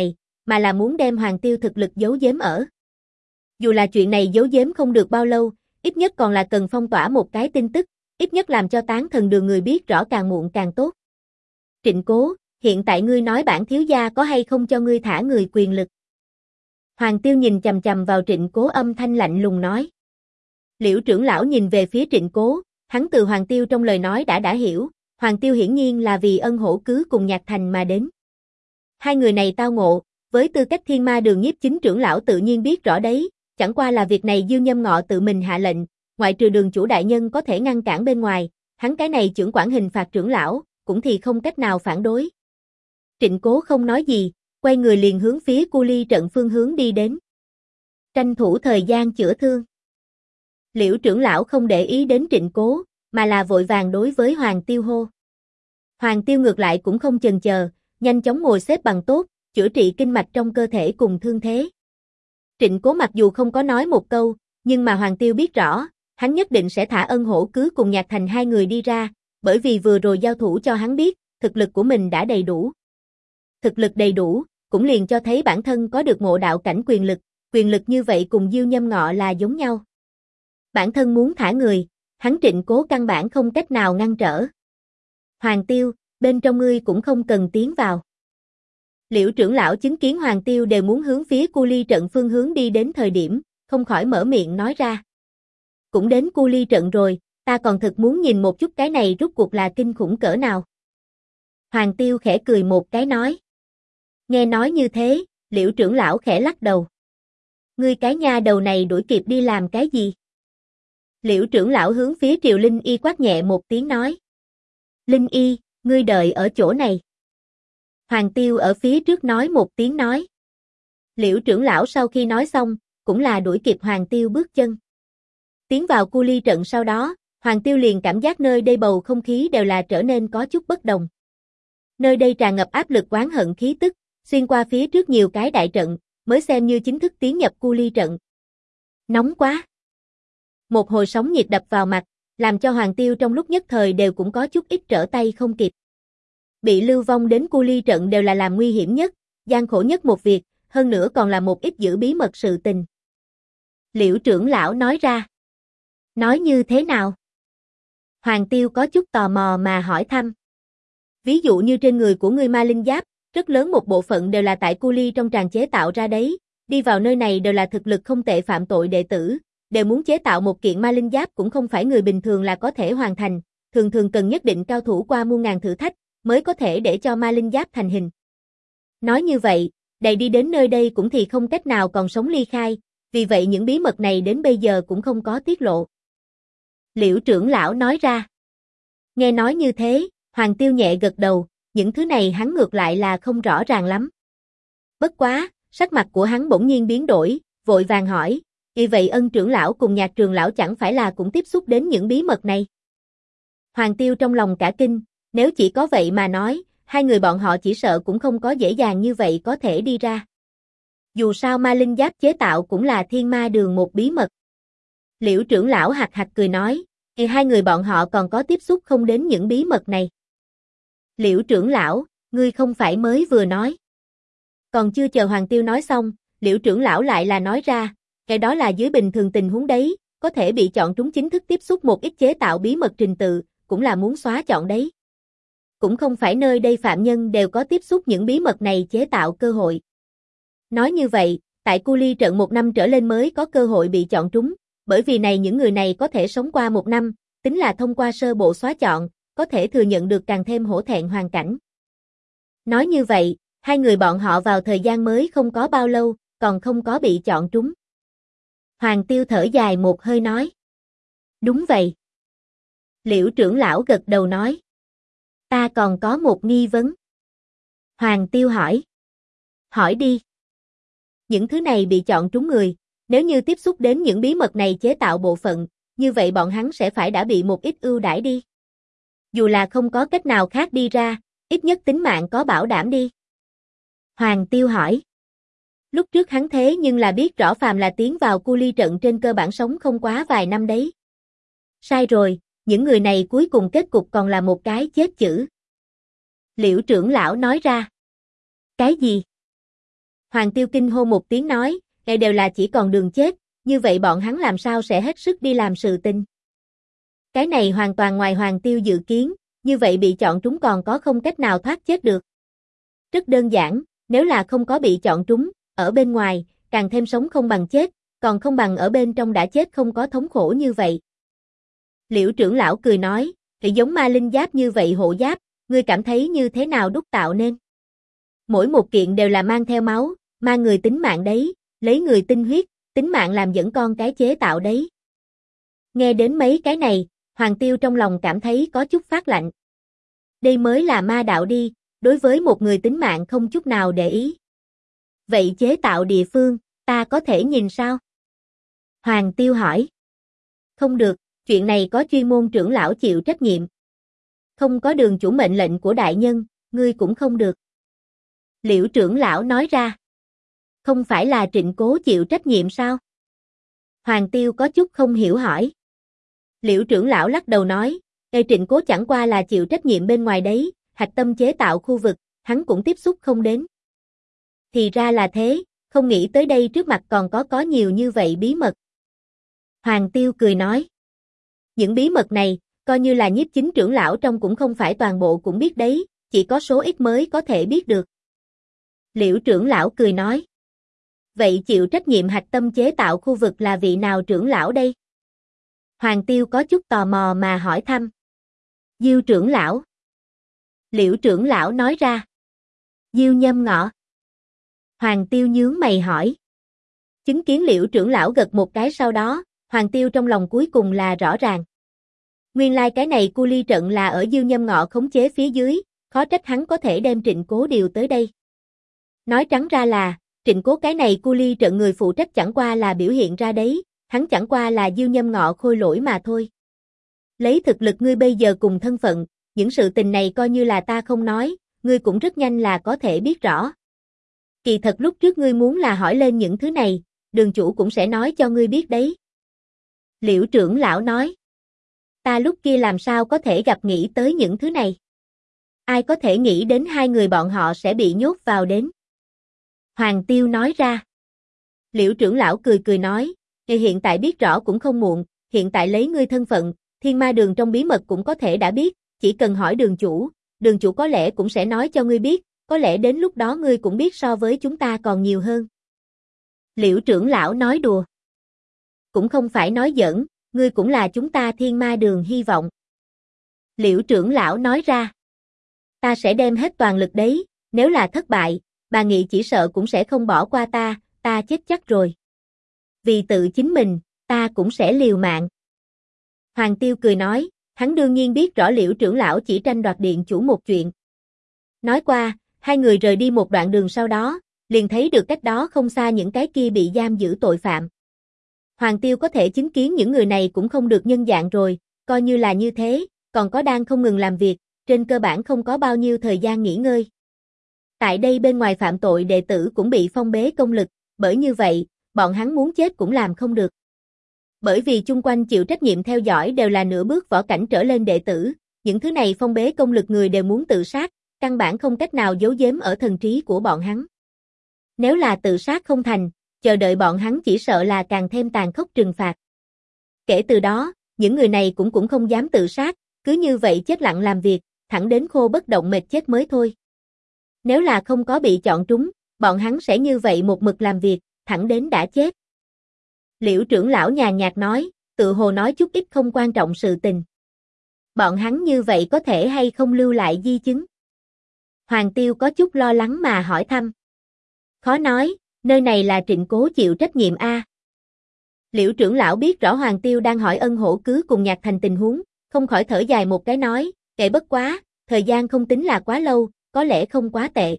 S1: mà là muốn đem Hoàng Tiêu thực lực giấu giếm ở. Dù là chuyện này giấu giếm không được bao lâu, ít nhất còn là cần phong tỏa một cái tin tức, ít nhất làm cho Tán Thần Đường người biết rõ càng muộn càng tốt. Trịnh Cố, hiện tại ngươi nói bản thiếu gia có hay không cho ngươi thả người quyền lực? Hoàng Tiêu nhìn chằm chằm vào Trịnh Cố, âm thanh lạnh lùng nói. Liễu trưởng lão nhìn về phía Trịnh Cố, hắn từ Hoàng Tiêu trong lời nói đã hiểu, Hoàng Tiêu hiển nhiên là vì ân hổ cứ cùng Nhạc Thành mà đến. Hai người này tao ngộ, với tư cách Thiên Ma Đường nhiếp chính trưởng lão tự nhiên biết rõ đấy, chẳng qua là việc này Dương Nhâm Ngọ tự mình hạ lệnh, ngoại trừ đường chủ đại nhân có thể ngăn cản bên ngoài, hắn cái này trưởng quản hình phạt trưởng lão, cũng thì không cách nào phản đối. Trịnh Cố không nói gì, quay người liền hướng phía Cu Ly trận phương hướng đi đến. Tranh thủ thời gian chữa thương. Liễu trưởng lão không để ý đến Trịnh Cố, mà là vội vàng đối với Hoàng Tiêu hô. Hoàng Tiêu ngược lại cũng không chần chờ, nhanh chóng ngồi xếp bằng tốt, chữa trị kinh mạch trong cơ thể cùng thương thế. Trịnh Cố mặc dù không có nói một câu, nhưng mà Hoàng Tiêu biết rõ, hắn nhất định sẽ thả ân hổ cứ cùng Nhạc Thành hai người đi ra, bởi vì vừa rồi giao thủ cho hắn biết, thực lực của mình đã đầy đủ. Thực lực đầy đủ, cũng liền cho thấy bản thân có được ngộ đạo cảnh quyền lực như vậy cùng Dương Nhâm Ngọ là giống nhau. Bản thân muốn thả người, hắn Trịnh Cố căn bản không cách nào ngăn trở. Hoàng Tiêu, bên trong ngươi cũng không cần tiến vào. Liễu trưởng lão chứng kiến Hoàng Tiêu đều muốn hướng phía Cu Ly trận phương hướng đi đến thời điểm, không khỏi mở miệng nói ra. Cũng đến Cu Ly trận rồi, ta còn thực muốn nhìn một chút cái này rút cuộc là kinh khủng cỡ nào. Hoàng Tiêu khẽ cười một cái nói. Nghe nói như thế, Liễu trưởng lão khẽ lắc đầu. Ngươi cái nha đầu này đuổi kịp đi làm cái gì? Liễu trưởng lão hướng phía Triều Linh Y quát nhẹ một tiếng nói. Linh Y, ngươi đợi ở chỗ này. Hoàng Tiêu ở phía trước nói một tiếng nói. Liễu trưởng lão sau khi nói xong, cũng là đuổi kịp Hoàng Tiêu bước chân. Tiến vào Cu Ly trận sau đó, Hoàng Tiêu liền cảm giác nơi đây bầu không khí đều là trở nên có chút bất đồng. Nơi đây tràn ngập áp lực oán hận khí tức, xuyên qua phía trước nhiều cái đại trận, mới xem như chính thức tiến nhập Cu Ly trận. Nóng quá! Một hồi sóng nhiệt đập vào mặt, làm cho Hoàng Tiêu trong lúc nhất thời đều cũng có chút ít trở tay không kịp. Bị lưu vong đến Cu Ly trận đều là làm nguy hiểm nhất, gian khổ nhất một việc, hơn nữa còn là một ít giữ bí mật sự tình. Liễu trưởng lão nói ra. Nói như thế nào? Hoàng Tiêu có chút tò mò mà hỏi thăm. Ví dụ như trên người của ngươi ma linh giáp, rất lớn một bộ phận đều là tại Cu Ly trong tràng chế tạo ra đấy, đi vào nơi này đều là thực lực không tệ phạm tội đệ tử, đều muốn chế tạo một kiện ma linh giáp cũng không phải người bình thường là có thể hoàn thành, thường thường cần nhất định cao thủ qua muôn ngàn thử thách, mới có thể để cho ma linh giáp thành hình. Nói như vậy, đầy đi đến nơi đây cũng thì không cách nào còn sống ly khai, vì vậy những bí mật này đến bây giờ cũng không có tiết lộ. Liễu trưởng lão nói ra. Nghe nói như thế, Hoàng Tiêu nhẹ gật đầu, những thứ này hắn ngược lại là không rõ ràng lắm. Bất quá, sắc mặt của hắn bỗng nhiên biến đổi, vội vàng hỏi, vì vậy Ân trưởng lão cùng Nhạc trưởng lão chẳng phải là cũng tiếp xúc đến những bí mật này? Hoàng Tiêu trong lòng cả kinh, nếu chỉ có vậy mà nói, hai người bọn họ chỉ sợ cũng không có dễ dàng như vậy có thể đi ra. Dù sao ma linh giáp chế tạo cũng là Thiên Ma Đường một bí mật. Liễu trưởng lão hạc hạc cười nói, thì hai người bọn họ còn có tiếp xúc không đến những bí mật này. Liễu trưởng lão, ngươi không phải mới vừa nói. Còn chưa chờ Hoàng Tiêu nói xong, Liễu trưởng lão lại là nói ra, cái đó là dưới bình thường tình huống đấy, có thể bị chọn trúng chính thức tiếp xúc một ít chế tạo bí mật trình tự, cũng là muốn xóa chọn đấy. Cũng không phải nơi đây phạm nhân đều có tiếp xúc những bí mật này chế tạo cơ hội. Nói như vậy, tại Cu Ly trận 1 năm trở lên mới có cơ hội bị chọn trúng, bởi vì này những người này có thể sống qua 1 năm, tính là thông qua sơ bộ xóa chọn, có thể thừa nhận được càng thêm hổ thẹn hoàn cảnh. Nói như vậy, hai người bọn họ vào thời gian mới không có bao lâu, còn không có bị chọn trúng. Hoàng Tiêu thở dài một hơi nói. Đúng vậy. Liễu trưởng lão gật đầu nói. Ta còn có một nghi vấn. Hoàng Tiêu hỏi. Hỏi đi. Những thứ này bị chọn trúng người, nếu như tiếp xúc đến những bí mật này chế tạo bộ phận, như vậy bọn hắn sẽ phải đã bị một ít ưu đãi đi. Dù là không có cách nào khác đi ra, ít nhất tính mạng có bảo đảm đi. Hoàng Tiêu hỏi. Lúc trước hắn thế nhưng là biết rõ phàm là tiến vào Cu Ly trận trên cơ bản sống không quá vài năm đấy. Sai rồi, những người này cuối cùng kết cục còn là một cái chết chữ. Liễu trưởng lão nói ra. Cái gì? Hoàng Tiêu kinh hô một tiếng nói, đây đều là chỉ còn đường chết, như vậy bọn hắn làm sao sẽ hết sức đi làm sự tình. Cái này hoàn toàn ngoài Hoàng Tiêu dự kiến, như vậy bị chọn trúng còn có không cách nào thoát chết được. Rất đơn giản, nếu là không có bị chọn trúng, ở bên ngoài, càng thêm sống không bằng chết, còn không bằng ở bên trong đã chết không có thống khổ như vậy. Liễu trưởng lão cười nói, thì giống ma linh giáp như vậy hộ giáp, ngươi cảm thấy như thế nào đúc tạo nên? Mỗi một kiện đều là mang theo máu, mang người tính mạng đấy, lấy người tinh huyết, tính mạng làm dẫn con cái chế tạo đấy. Nghe đến mấy cái này, Hoàng Tiêu trong lòng cảm thấy có chút phát lạnh. Đây mới là ma đạo đi, đối với một người tính mạng không chút nào để ý. Vậy chế tạo địa phương, ta có thể nhìn sao? Hoàng Tiêu hỏi. Không được, chuyện này có chuyên môn trưởng lão chịu trách nhiệm. Không có đường chủ mệnh lệnh của đại nhân, ngươi cũng không được. Liễu trưởng lão nói ra. Không phải là Trịnh Cố chịu trách nhiệm sao? Hoàng Tiêu có chút không hiểu hỏi. Liễu trưởng lão lắc đầu nói, Trịnh Cố chẳng qua là chịu trách nhiệm bên ngoài đấy, hạch tâm chế tạo khu vực, hắn cũng tiếp xúc không đến. Thì ra là thế, không nghĩ tới đây trước mặt còn có nhiều như vậy bí mật. Hoàng Tiêu cười nói. Những bí mật này, coi như là nhiếp chính trưởng lão trong cũng không phải toàn bộ cũng biết đấy, chỉ có số ít mới có thể biết được. Liễu trưởng lão cười nói. Vậy chịu trách nhiệm hạch tâm chế tạo khu vực là vị nào trưởng lão đây? Hoàng Tiêu có chút tò mò mà hỏi thăm. Diêu trưởng lão. Liễu trưởng lão nói ra. Diêu Nhâm Ngọ. Hoàng Tiêu nhướng mày hỏi. Chứng kiến Liễu trưởng lão gật một cái sau đó, Hoàng Tiêu trong lòng cuối cùng là rõ ràng. Nguyên lai cái này cu ly trận là ở Diêu Nhâm Ngọ khống chế phía dưới, khó trách hắn có thể đem Trịnh Cố điều tới đây. Nói trắng ra là, Trịnh Cố cái này cu ly trận người phụ trách chẳng qua là biểu hiện ra đấy, hắn chẳng qua là Diêu Nhâm Ngọ khôi lỗi mà thôi. Lấy thực lực ngươi bây giờ cùng thân phận, những sự tình này coi như là ta không nói, ngươi cũng rất nhanh là có thể biết rõ. Kỳ thật lúc trước ngươi muốn là hỏi lên những thứ này, đường chủ cũng sẽ nói cho ngươi biết đấy. Liễu trưởng lão nói. Ta lúc kia làm sao có thể gặp nghĩ tới những thứ này? Ai có thể nghĩ đến hai người bọn họ sẽ bị nhốt vào đến? Hoàng Tiêu nói ra. Liễu trưởng lão cười nói, hiện tại biết rõ cũng không muộn, hiện tại lấy ngươi thân phận, Thiên Ma Đường trong bí mật cũng có thể đã biết, chỉ cần hỏi đường chủ có lẽ cũng sẽ nói cho ngươi biết, có lẽ đến lúc đó ngươi cũng biết so với chúng ta còn nhiều hơn. Liễu trưởng lão nói đùa. Cũng không phải nói giỡn, ngươi cũng là chúng ta Thiên Ma Đường hy vọng. Liễu trưởng lão nói ra. Ta sẽ đem hết toàn lực đấy, nếu là thất bại, bà Nghị chỉ sợ cũng sẽ không bỏ qua ta chết chắc rồi. Vì tự chính mình, ta cũng sẽ liều mạng. Hoàng Tiêu cười nói, hắn đương nhiên biết rõ Liễu trưởng lão chỉ tranh đoạt điện chủ một chuyện. Nói qua, hai người rời đi một đoạn đường sau đó, liền thấy được cách đó không xa những cái kia bị giam giữ tội phạm. Hoàng Tiêu có thể chứng kiến những người này cũng không được nhân dạng rồi, coi như là như thế, còn có đang không ngừng làm việc, trên cơ bản không có bao nhiêu thời gian nghỉ ngơi. Tại đây bên ngoài phạm tội đệ tử cũng bị phong bế công lực, bởi như vậy, bọn hắn muốn chết cũng làm không được. Bởi vì chung quanh chịu trách nhiệm theo dõi đều là nửa bước võ cảnh trở lên đệ tử, những thứ này phong bế công lực người đều muốn tự sát, căn bản không cách nào giấu giếm ở thần trí của bọn hắn. Nếu là tự sát không thành, chờ đợi bọn hắn chỉ sợ là càng thêm tàn khốc trừng phạt. Kể từ đó, những người này cũng không dám tự sát, cứ như vậy chết lặng làm việc, thẳng đến khô bất động mệt chết mới thôi. Nếu là không có bị chọn trúng, bọn hắn sẽ như vậy một mực làm việc, thẳng đến đã chết. Liễu trưởng lão nhàn nhạt nói, tự hồ nói chút ít không quan trọng sự tình. Bọn hắn như vậy có thể hay không lưu lại di chứng? Hoàng Tiêu có chút lo lắng mà hỏi thăm. Khó nói, nơi này là Trịnh Cố chịu trách nhiệm a. Liễu trưởng lão biết rõ Hoàng Tiêu đang hỏi Ân Hổ Cứ cùng Nhạc Thành tình huống, không khỏi thở dài một cái nói, kệ bất quá, thời gian không tính là quá lâu, có lẽ không quá tệ.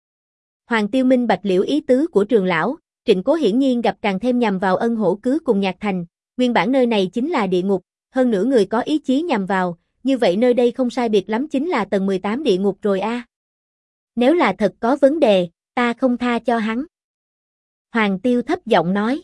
S1: Hoàng Tiêu minh bạch liễu ý tứ của trường lão, Trịnh Cố hiển nhiên gặp càng thêm nhằm vào Ân Hổ Cứ cùng Nhạc Thành, nguyên bản nơi này chính là địa ngục, hơn nữa người có ý chí nhằm vào, như vậy nơi đây không sai biệt lắm chính là tầng 18 địa ngục rồi a. Nếu là thật có vấn đề, ta không tha cho hắn. Hoàng Tiêu thấp giọng nói.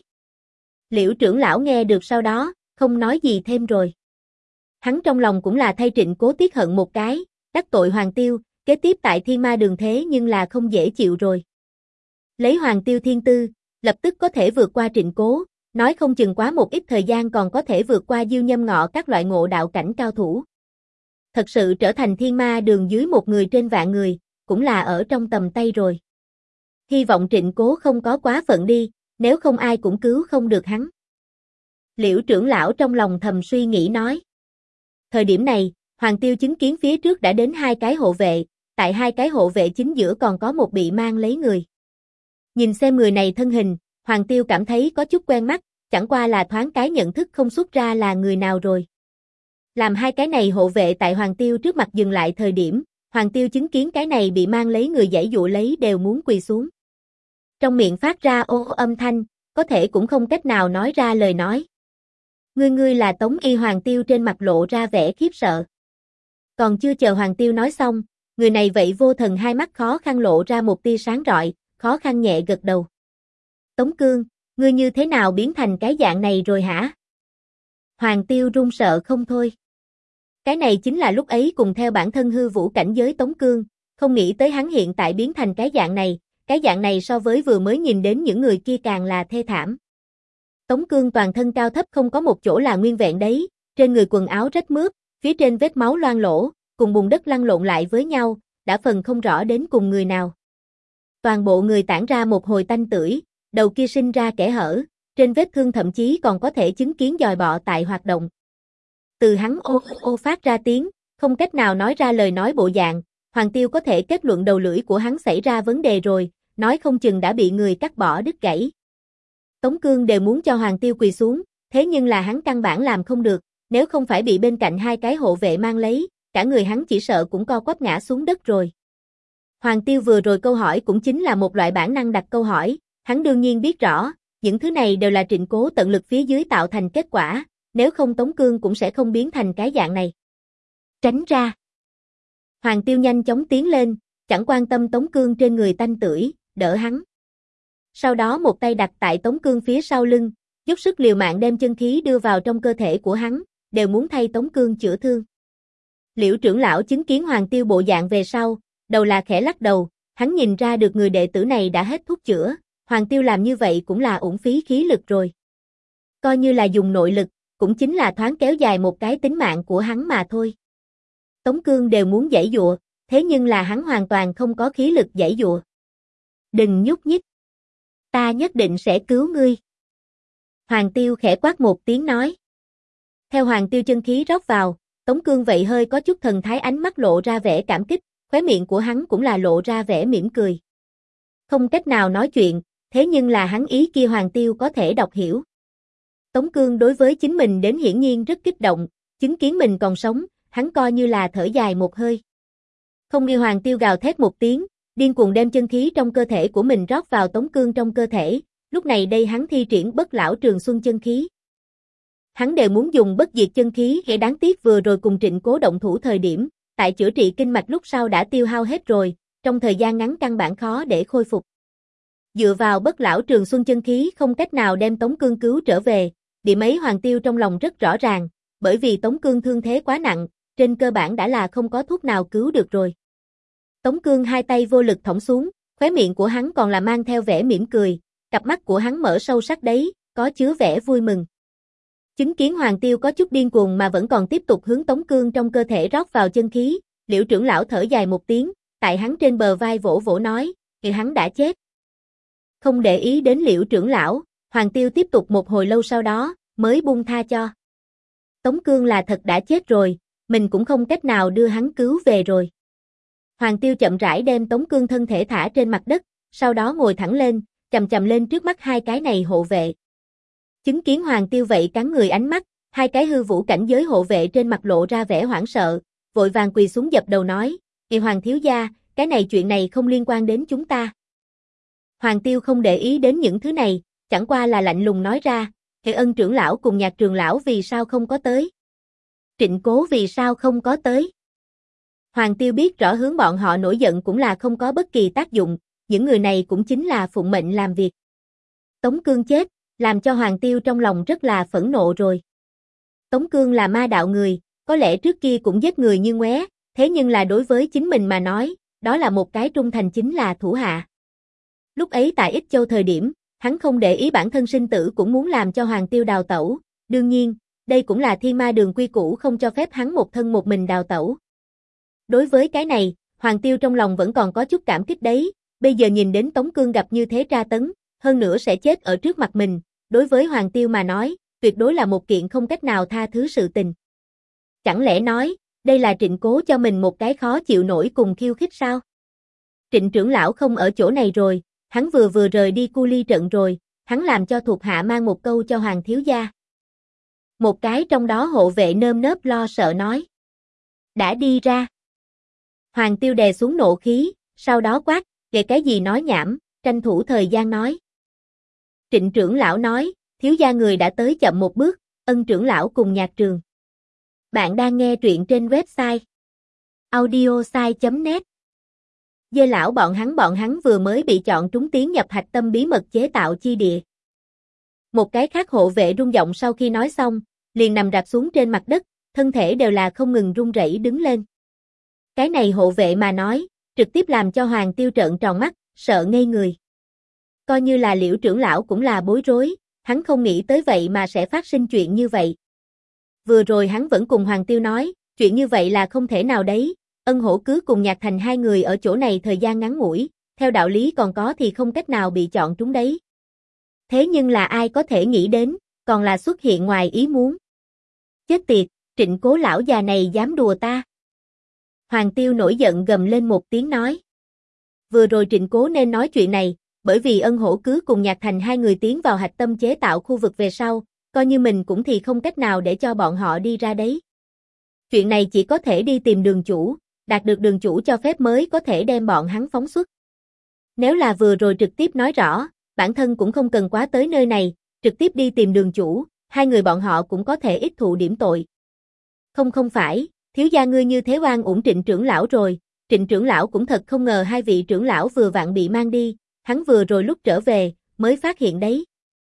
S1: Liễu trưởng lão nghe được sau đó, không nói gì thêm rồi. Hắn trong lòng cũng là thay Trịnh Cố tiếc hận một cái, đắc tội Hoàng Tiêu, kế tiếp tại Thiên Ma Đường thế nhưng là không dễ chịu rồi. Lấy Hoàng Tiêu thiên tư, lập tức có thể vượt qua Trịnh Cố, nói không chừng quá một ít thời gian còn có thể vượt qua Diêu Nhâm Ngọ các loại ngộ đạo cảnh cao thủ. Thật sự trở thành thiên ma đường dưới một người trên vạn người, cũng là ở trong tầm tay rồi. Hy vọng Trịnh Cố không có quá phận đi, nếu không ai cũng cứu không được hắn. Liễu trưởng lão trong lòng thầm suy nghĩ nói. Thời điểm này, Hoàng Tiêu chứng kiến phía trước đã đến 2 cái hộ vệ, tại 2 cái hộ vệ chính giữa còn có một bị mang lấy người. Nhìn xem người này thân hình, Hoàng Tiêu cảm thấy có chút quen mắt, chẳng qua là thoáng cái nhận thức không xuất ra là người nào rồi. Làm 2 cái này hộ vệ tại Hoàng Tiêu trước mặt dừng lại thời điểm, Hoàng Tiêu chứng kiến cái này bị mang lấy người giãy dụa lấy đều muốn quỳ xuống. Trong miệng phát ra ô âm thanh, có thể cũng không cách nào nói ra lời nói. Ngươi là Tống Y. Hoàng Tiêu trên mặt lộ ra vẻ khiếp sợ. Còn chưa chờ Hoàng Tiêu nói xong, người này vậy vô thần hai mắt khó khăn lộ ra một tia sáng rọi, khó khăn nhẹ gật đầu. Tống Cương, ngươi như thế nào biến thành cái dạng này rồi hả? Hoàng Tiêu run sợ không thôi. Cái này chính là lúc ấy cùng theo bản thân hư vũ cảnh giới Tống Cương, không nghĩ tới hắn hiện tại biến thành cái dạng này so với vừa mới nhìn đến những người kia càng là thê thảm. Tống Cương toàn thân cao thấp không có một chỗ là nguyên vẹn đấy, trên người quần áo rách mướp, phía trên vết máu loang lỗ, cùng bùn đất lăn lộn lại với nhau, đã phần không rõ đến cùng người nào. Toàn bộ người tản ra một hồi tanh tưởi, đầu kia sinh ra kẽ hở, trên vết thương thậm chí còn có thể chứng kiến giòi bọ tại hoạt động. Từ hắn ô phát ra tiếng, không cách nào nói ra lời nói bộ dạng, Hoàng Tiêu có thể kết luận đầu lưỡi của hắn xảy ra vấn đề rồi, nói không chừng đã bị người cắt bỏ đứt gãy. Tống Cương đều muốn cho Hoàng Tiêu quỳ xuống, thế nhưng là hắn căn bản làm không được, nếu không phải bị bên cạnh 2 cái hộ vệ mang lấy, cả người hắn chỉ sợ cũng co quắp ngã xuống đất rồi. Hoàng Tiêu vừa rồi câu hỏi cũng chính là một loại bản năng đặt câu hỏi, hắn đương nhiên biết rõ, những thứ này đều là Trịnh Cố tận lực phía dưới tạo thành kết quả, nếu không Tống Cương cũng sẽ không biến thành cái dạng này. Tránh ra. Hoàng Tiêu nhanh chóng tiến lên, chẳng quan tâm Tống Cương trên người tanh tưởi, đỡ hắn. Sau đó một tay đặt tại Tống Cương phía sau lưng, dốc sức liều mạng đem chân khí đưa vào trong cơ thể của hắn, đều muốn thay Tống Cương chữa thương. Liễu trưởng lão chứng kiến Hoàng Tiêu bộ dạng về sau, đầu là khẽ lắc đầu, hắn nhìn ra được người đệ tử này đã hết thuốc chữa, Hoàng Tiêu làm như vậy cũng là uổng phí khí lực rồi. Coi như là dùng nội lực, cũng chính là thoáng kéo dài một cái tính mạng của hắn mà thôi. Tống Cương đều muốn giãy giụa, thế nhưng là hắn hoàn toàn không có khí lực giãy giụa. Đừng nhúc nhích. Ta nhất định sẽ cứu ngươi. Hoàng Tiêu khẽ quát một tiếng nói. Theo Hoàng Tiêu chân khí rót vào, Tống Cương vậy hơi có chút thần thái ánh mắt lộ ra vẻ cảm kích, khóe miệng của hắn cũng là lộ ra vẻ mỉm cười. Không cách nào nói chuyện, thế nhưng là hắn ý kia Hoàng Tiêu có thể đọc hiểu. Tống Cương đối với chính mình đến hiển nhiên rất kích động, chứng kiến mình còn sống, hắn coi như là thở dài một hơi. Không nghi Hoàng Tiêu gào thét một tiếng, điên cuồng đem chân khí trong cơ thể của mình rót vào Tống Cương trong cơ thể, lúc này đây hắn thi triển bất lão trường xuân chân khí. Hắn đều muốn dùng bất diệt chân khí, để đáng tiếc vừa rồi cùng Trịnh Cố động thủ thời điểm, tại chữa trị kinh mạch lúc sau đã tiêu hao hết rồi, trong thời gian ngắn căn bản khó để khôi phục. Dựa vào bất lão trường xuân chân khí không cách nào đem Tống Cương cứu trở về, điểm ấy Hoàng Tiêu trong lòng rất rõ ràng, bởi vì Tống Cương thương thế quá nặng, trên cơ bản đã là không có thuốc nào cứu được rồi. Tống Cương 2 tay vô lực thõng xuống, khóe miệng của hắn còn là mang theo vẻ mỉm cười, cặp mắt của hắn mở sâu sắc đấy, có chứa vẻ vui mừng. Chứng kiến Hoàng Tiêu có chút điên cuồng mà vẫn còn tiếp tục hướng Tống Cương trong cơ thể rót vào chân khí, Liễu trưởng lão thở dài một tiếng, tại hắn trên bờ vai vỗ vỗ nói, thì hắn đã chết. Không để ý đến Liễu trưởng lão, Hoàng Tiêu tiếp tục một hồi lâu sau đó, mới buông tha cho. Tống Cương là thật đã chết rồi, mình cũng không cách nào đưa hắn cứu về rồi. Hoàng Tiêu chậm rãi đem Tống Cương thân thể thả trên mặt đất, sau đó ngồi thẳng lên, chầm chầm lên trước mắt 2 cái này hộ vệ. Chứng kiến Hoàng Tiêu vậy cắn người ánh mắt, 2 cái hư vũ cảnh giới hộ vệ trên mặt lộ ra vẻ hoảng sợ, vội vàng quỳ xuống dập đầu nói, Hoàng thiếu gia, cái này chuyện này không liên quan đến chúng ta. Hoàng Tiêu không để ý đến những thứ này, chẳng qua là lạnh lùng nói ra, Ân trưởng lão cùng Nhạc trưởng lão vì sao không có tới? Trịnh Cố vì sao không có tới? Hoàng Tiêu biết rõ hướng bọn họ nổi giận cũng là không có bất kỳ tác dụng, những người này cũng chính là phụng mệnh làm việc. Tống Cương chết, làm cho Hoàng Tiêu trong lòng rất là phẫn nộ rồi. Tống Cương là ma đạo người, có lẽ trước kia cũng giết người như ngoé, thế nhưng là đối với chính mình mà nói, đó là một cái trung thành chính là thủ hạ. Lúc ấy tại Ích Châu thời điểm, hắn không để ý bản thân sinh tử cũng muốn làm cho Hoàng Tiêu đào tẩu, đương nhiên, đây cũng là Thiên Ma Đường quy củ không cho phép hắn một thân một mình đào tẩu. Đối với cái này, Hoàng Tiêu trong lòng vẫn còn có chút cảm kích đấy, bây giờ nhìn đến Tống Cương gặp như thế tra tấn, hơn nữa sẽ chết ở trước mặt mình, đối với Hoàng Tiêu mà nói, tuyệt đối là một kiện không cách nào tha thứ sự tình. Chẳng lẽ nói, đây là Trịnh Cố cho mình một cái khó chịu nổi cùng khiêu khích sao? Trịnh trưởng lão không ở chỗ này rồi, hắn vừa rời đi Cu Ly trận rồi, hắn làm cho thuộc hạ mang một câu cho Hoàng thiếu gia. Một cái trong đó hộ vệ nơm nớp lo sợ nói. Đã đi ra. Hoàng Tiêu đè xuống nộ khí, sau đó quát, kệ cái gì nói nhảm, tranh thủ thời gian nói. Trịnh trưởng lão nói, thiếu gia người đã tới chậm một bước, Ân trưởng lão cùng Nhạc Trường. Bạn đang nghe truyện trên website audiosai.net. Dê lão bọn hắn vừa mới bị chọn trúng tiến nhập hạch tâm bí mật chế tạo chi địa. Một cái khác hộ vệ rung giọng sau khi nói xong, liền nằm rạp xuống trên mặt đất, thân thể đều là không ngừng run rẩy đứng lên. Cái này hộ vệ mà nói, trực tiếp làm cho Hoàng Tiêu trợn tròn mắt, sợ ngây người. Coi như là Liễu trưởng lão cũng là bối rối, hắn không nghĩ tới vậy mà sẽ phát sinh chuyện như vậy. Vừa rồi hắn vẫn cùng Hoàng Tiêu nói, chuyện như vậy là không thể nào đấy, Ân Hổ cứ cùng Nhạc Thành hai người ở chỗ này thời gian ngắn ngủi, theo đạo lý còn có thì không cách nào bị chọn trúng đấy. Thế nhưng là ai có thể nghĩ đến, còn là xuất hiện ngoài ý muốn. Chết tiệt, Trịnh Cố lão già này dám đùa ta. Hoàng Tiêu nổi giận gầm lên một tiếng nói. Vừa rồi Trịnh Cố nên nói chuyện này, bởi vì Ân Hổ cứ cùng Nhạc Thành hai người tiến vào hạch tâm chế tạo khu vực về sau, coi như mình cũng thì không cách nào để cho bọn họ đi ra đấy. Chuyện này chỉ có thể đi tìm đường chủ, đạt được đường chủ cho phép mới có thể đem bọn hắn phóng xuất. Nếu là vừa rồi trực tiếp nói rõ, bản thân cũng không cần quá tới nơi này, trực tiếp đi tìm đường chủ, hai người bọn họ cũng có thể ít thụ điểm tội. Không phải, thiếu gia ngươi như thế oan uổng Trịnh trưởng lão rồi, Trịnh trưởng lão cũng thật không ngờ hai vị trưởng lão vừa vặn bị mang đi, hắn vừa rồi lúc trở về, mới phát hiện đấy.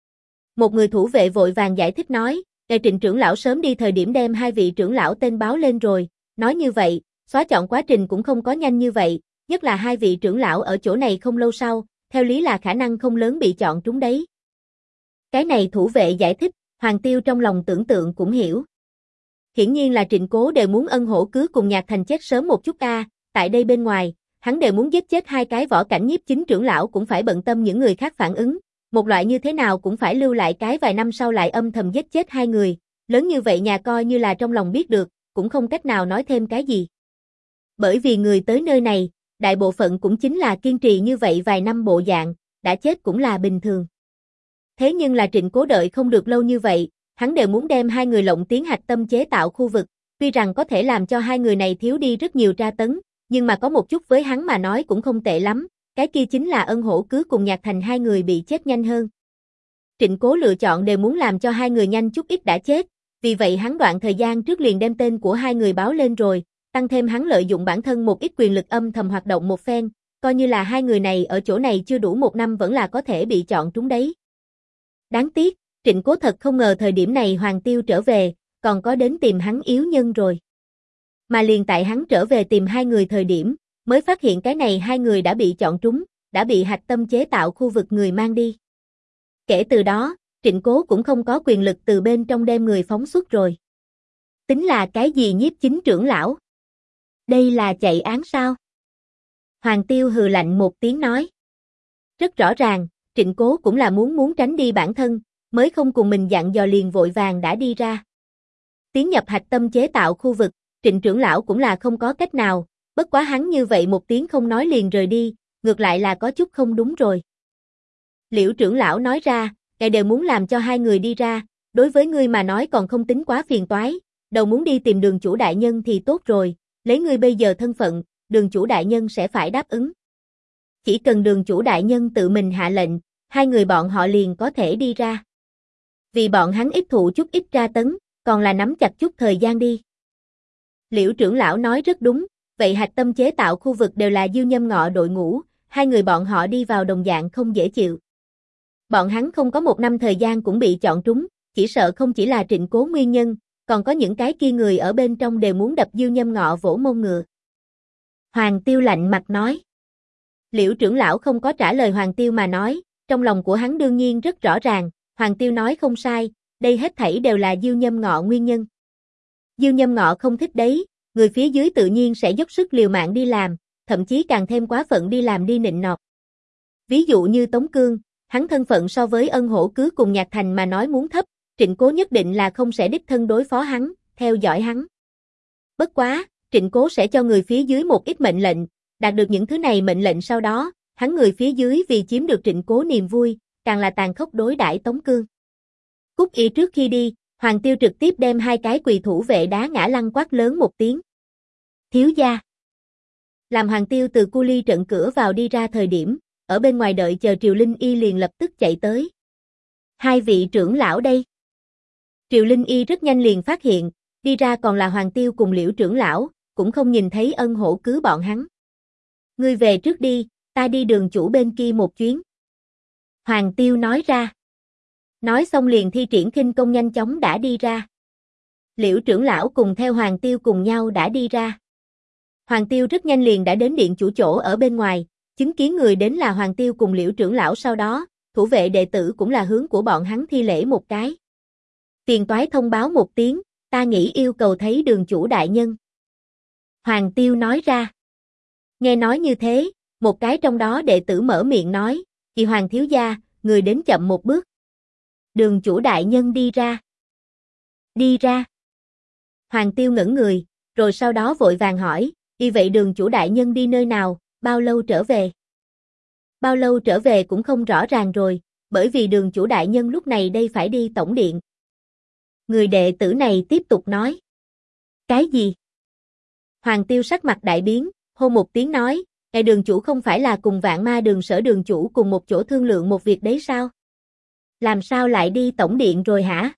S1: Một người thủ vệ vội vàng giải thích nói, Trịnh trưởng lão sớm đi thời điểm đem hai vị trưởng lão tên báo lên rồi, nói như vậy, xóa chọn quá trình cũng không có nhanh như vậy, nhất là hai vị trưởng lão ở chỗ này không lâu sau, theo lý là khả năng không lớn bị chọn trúng đấy. Cái này thủ vệ giải thích, Hoàng Tiêu trong lòng tưởng tượng cũng hiểu. Hiển nhiên là Trịnh Cố đều muốn Ân Hổ cứ cùng Nhạc Thành chết sớm một chút tại đây bên ngoài, hắn đều muốn giết chết hai cái võ cảnh nhiếp chính trưởng lão cũng phải bận tâm những người khác phản ứng, một loại như thế nào cũng phải lưu lại cái vài năm sau lại âm thầm giết chết hai người, lớn như vậy nhà coi như là trong lòng biết được, cũng không cách nào nói thêm cái gì. Bởi vì người tới nơi này, đại bộ phận cũng chính là kiên trì như vậy vài năm bộ dạng, đã chết cũng là bình thường. Thế nhưng là Trịnh Cố đợi không được lâu như vậy, hắn đều muốn đem hai người lộng tiến hạch tâm chế tạo khu vực, tuy rằng có thể làm cho hai người này thiếu đi rất nhiều tra tấn, nhưng mà có một chút với hắn mà nói cũng không tệ lắm, cái kia chính là Ân Hổ cứ cùng Nhạc Thành hai người bị chết nhanh hơn. Trịnh Cố lựa chọn đều muốn làm cho hai người nhanh chút ít đã chết, vì vậy hắn đoạn thời gian trước liền đem tên của hai người báo lên rồi, tăng thêm hắn lợi dụng bản thân một ít quyền lực âm thầm hoạt động một phen, coi như là hai người này ở chỗ này chưa đủ một năm vẫn là có thể bị chọn trúng đấy. Đáng tiếc, Trịnh Cố thật không ngờ thời điểm này Hoàng Tiêu trở về, còn có đến tìm hắn yếu nhân rồi. Mà liền tại hắn trở về tìm hai người thời điểm, mới phát hiện cái này hai người đã bị chọn trúng, đã bị hạch tâm chế tạo khu vực người mang đi. Kể từ đó, Trịnh Cố cũng không có quyền lực từ bên trong đem người phóng xuất rồi. Tính là cái gì nhiếp chính trưởng lão? Đây là chạy án sao? Hoàng Tiêu hừ lạnh một tiếng nói. Rất rõ ràng, Trịnh Cố cũng là muốn tránh đi bản thân, mới không cùng mình dặn dò liền vội vàng đã đi ra. Tiến nhập hạch tâm chế tạo khu vực, Trịnh trưởng lão cũng là không có cách nào, bất quá hắn như vậy một tiếng không nói liền rời đi, ngược lại là có chút không đúng rồi. Liễu trưởng lão nói ra, ngài đều muốn làm cho hai người đi ra, đối với ngươi mà nói còn không tính quá phiền toái, đầu muốn đi tìm đường chủ đại nhân thì tốt rồi, lấy ngươi bây giờ thân phận, đường chủ đại nhân sẽ phải đáp ứng. Chỉ cần đường chủ đại nhân tự mình hạ lệnh, hai người bọn họ liền có thể đi ra. Vì bọn hắn ít thụ chút ít tra tấn, còn là nắm chặt chút thời gian đi. Liễu trưởng lão nói rất đúng, vậy hạch tâm chế tạo khu vực đều là Diêu Nhâm Ngọ đội ngũ, hai người bọn họ đi vào đồng dạng không dễ chịu. Bọn hắn không có một năm thời gian cũng bị chọn trúng, chỉ sợ không chỉ là Trịnh Cố nguyên nhân, còn có những cái kia người ở bên trong đều muốn đập Diêu Nhâm Ngọ vỗ mông ngựa. Hoàng Tiêu lạnh mặt nói. Liễu trưởng lão không có trả lời Hoàng Tiêu mà nói, trong lòng của hắn đương nhiên rất rõ ràng, Hoàng Tiêu nói không sai, đây hết thảy đều là Diêu Nhâm Ngọ nguyên nhân. Diêu Nhâm Ngọ không thích đấy, người phía dưới tự nhiên sẽ dốc sức liều mạng đi làm, thậm chí càng thêm quá phận đi làm đi nịnh nọt. Ví dụ như Tống Cương, hắn thân phận so với Ân Hổ Cứ cùng Nhạc Thành mà nói muốn thấp, Trịnh Cố nhất định là không sẽ đích thân đối phó hắn, theo dõi hắn. Bất quá, Trịnh Cố sẽ cho người phía dưới một ít mệnh lệnh, đạt được những thứ này mệnh lệnh sau đó, hắn người phía dưới vì chiếm được Trịnh Cố niềm vui, càng là tàn khốc đối đãi Tống Cương. Cúc Y trước khi đi, Hoàng Tiêu trực tiếp đem hai cái quỳ thủ vệ đá ngã lăn quát lớn một tiếng. Thiếu gia. Làm Hoàng Tiêu từ cu ly trận cửa vào đi ra thời điểm, ở bên ngoài đợi chờ Triều Linh Y liền lập tức chạy tới. Hai vị trưởng lão đây. Triều Linh Y rất nhanh liền phát hiện, đi ra còn là Hoàng Tiêu cùng Liễu trưởng lão, cũng không nhìn thấy Ân Hổ Cứ bọn hắn. Ngươi về trước đi, ta đi đường chủ bên kia một chuyến. Hoàng Tiêu nói ra. Nói xong liền thi triển khinh công nhanh chóng đã đi ra. Liễu trưởng lão cùng theo Hoàng Tiêu cùng nhau đã đi ra. Hoàng Tiêu rất nhanh liền đã đến điện chủ chỗ ở bên ngoài, chứng kiến người đến là Hoàng Tiêu cùng Liễu trưởng lão sau đó, thủ vệ đệ tử cũng là hướng của bọn hắn thi lễ một cái. Tiền toái thông báo một tiếng, ta nghĩ yêu cầu thấy đường chủ đại nhân. Hoàng Tiêu nói ra. Nghe nói như thế, một cái trong đó đệ tử mở miệng nói, Kỳ Hoàng thiếu gia, người đến chậm một bước. Đường chủ đại nhân đi ra. Đi ra. Hoàng Tiêu ngẩn người, rồi sau đó vội vàng hỏi, y vậy đường chủ đại nhân đi nơi nào, bao lâu trở về? Bao lâu trở về cũng không rõ ràng rồi, bởi vì đường chủ đại nhân lúc này đây phải đi tổng điện. Người đệ tử này tiếp tục nói. Cái gì? Hoàng Tiêu sắc mặt đại biến, hô một tiếng nói, đường chủ không phải là cùng Vạn Ma đường sở đường chủ cùng một chỗ thương lượng một việc đấy sao? Làm sao lại đi tổng điện rồi hả?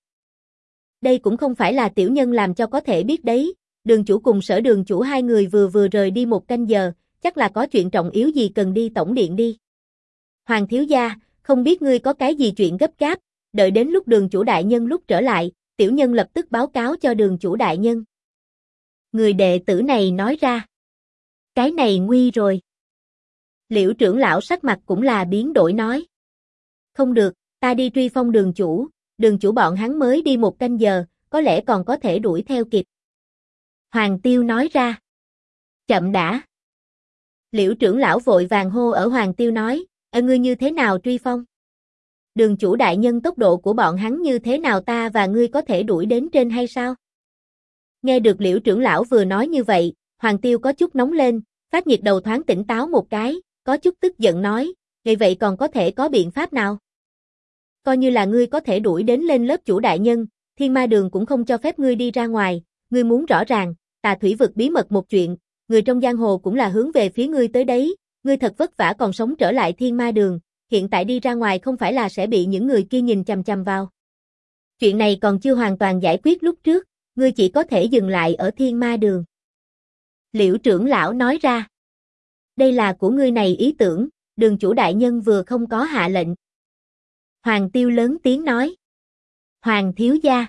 S1: Đây cũng không phải là tiểu nhân làm cho có thể biết đấy, đường chủ cùng sở đường chủ hai người vừa rời đi một canh giờ, chắc là có chuyện trọng yếu gì cần đi tổng điện đi. Hoàng thiếu gia, không biết ngươi có cái gì chuyện gấp gáp, đợi đến lúc đường chủ đại nhân lúc trở lại, tiểu nhân lập tức báo cáo cho đường chủ đại nhân. Người đệ tử này nói ra. Cái này nguy rồi. Liễu trưởng lão sắc mặt cũng là biến đổi nói. Không được, ta đi truy phong đường chủ bọn hắn mới đi một canh giờ, có lẽ còn có thể đuổi theo kịp. Hoàng Tiêu nói ra. Chậm đã. Liễu trưởng lão vội vàng hô ở Hoàng Tiêu nói, ngươi như thế nào truy phong? Đường chủ đại nhân tốc độ của bọn hắn như thế nào ta và ngươi có thể đuổi đến trên hay sao? Nghe được Liễu trưởng lão vừa nói như vậy, Hoàng Tiêu có chút nóng lên, phát nhiệt đầu thoáng tỉnh táo một cái, có chút tức giận nói, vậy vậy còn có thể có biện pháp nào? Coi như là ngươi có thể đuổi đến lên lớp chủ đại nhân, Thiên Ma đường cũng không cho phép ngươi đi ra ngoài, ngươi muốn rõ ràng, Tà Thủy vực bí mật một chuyện, người trong giang hồ cũng là hướng về phía ngươi tới đấy, ngươi thật vất vả còn sống trở lại Thiên Ma đường, hiện tại đi ra ngoài không phải là sẽ bị những người kia nhìn chằm chằm vào. Chuyện này còn chưa hoàn toàn giải quyết lúc trước, ngươi chỉ có thể dừng lại ở Thiên Ma đường. Liễu trưởng lão nói ra. Đây là của ngươi này ý tưởng, đường chủ đại nhân vừa không có hạ lệnh. Hoàng Tiêu lớn tiếng nói. Hoàng thiếu gia.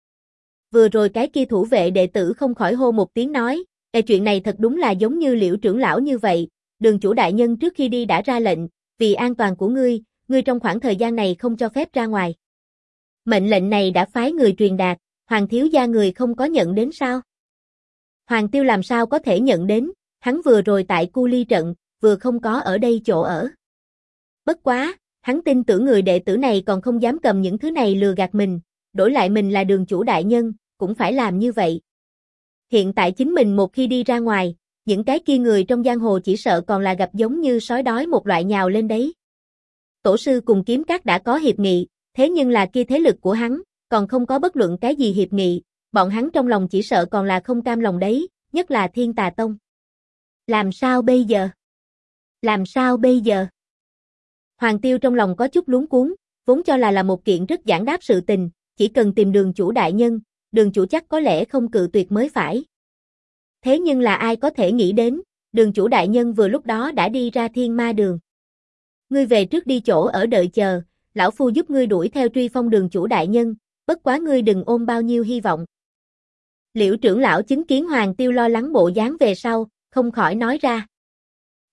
S1: Vừa rồi cái kia thủ vệ đệ tử không khỏi hô một tiếng nói, chuyện này thật đúng là giống như Liễu trưởng lão như vậy, đường chủ đại nhân trước khi đi đã ra lệnh, vì an toàn của ngươi trong khoảng thời gian này không cho phép ra ngoài. Mệnh lệnh này đã phái người truyền đạt, Hoàng thiếu gia người không có nhận đến sao? Hoàng Tiêu làm sao có thể nhận đến, hắn vừa rồi tại cu ly trận, vừa không có ở đây chỗ ở. Bất quá, hắn tin tưởng người đệ tử này còn không dám cầm những thứ này lừa gạt mình, đổi lại mình là đường chủ đại nhân, cũng phải làm như vậy. Hiện tại chính mình một khi đi ra ngoài, những cái kia người trong giang hồ chỉ sợ còn là gặp giống như sói đói một loại nhào lên đấy. Tổ sư cùng Kiếm Các đã có hiệp nghị, thế nhưng là kia thế lực của hắn, còn không có bất luận cái gì hiệp nghị, bọn hắn trong lòng chỉ sợ còn là không cam lòng đấy, nhất là Thiên Tà Tông. Làm sao bây giờ? Làm sao bây giờ? Hoàng Tiêu trong lòng có chút luống cuống, vốn cho là một kiện rất giản đáp sự tình, chỉ cần tìm đường chủ đại nhân, đường chủ chắc có lẽ không cự tuyệt mới phải. Thế nhưng là ai có thể nghĩ đến, đường chủ đại nhân vừa lúc đó đã đi ra Thiên Ma đường. Ngươi về trước đi chỗ ở đợi chờ, lão phu giúp ngươi đuổi theo truy phong đường chủ đại nhân, bất quá ngươi đừng ôm bao nhiêu hy vọng. Liễu trưởng lão chứng kiến Hoàng Tiêu lo lắng bộ dáng về sau, không khỏi nói ra.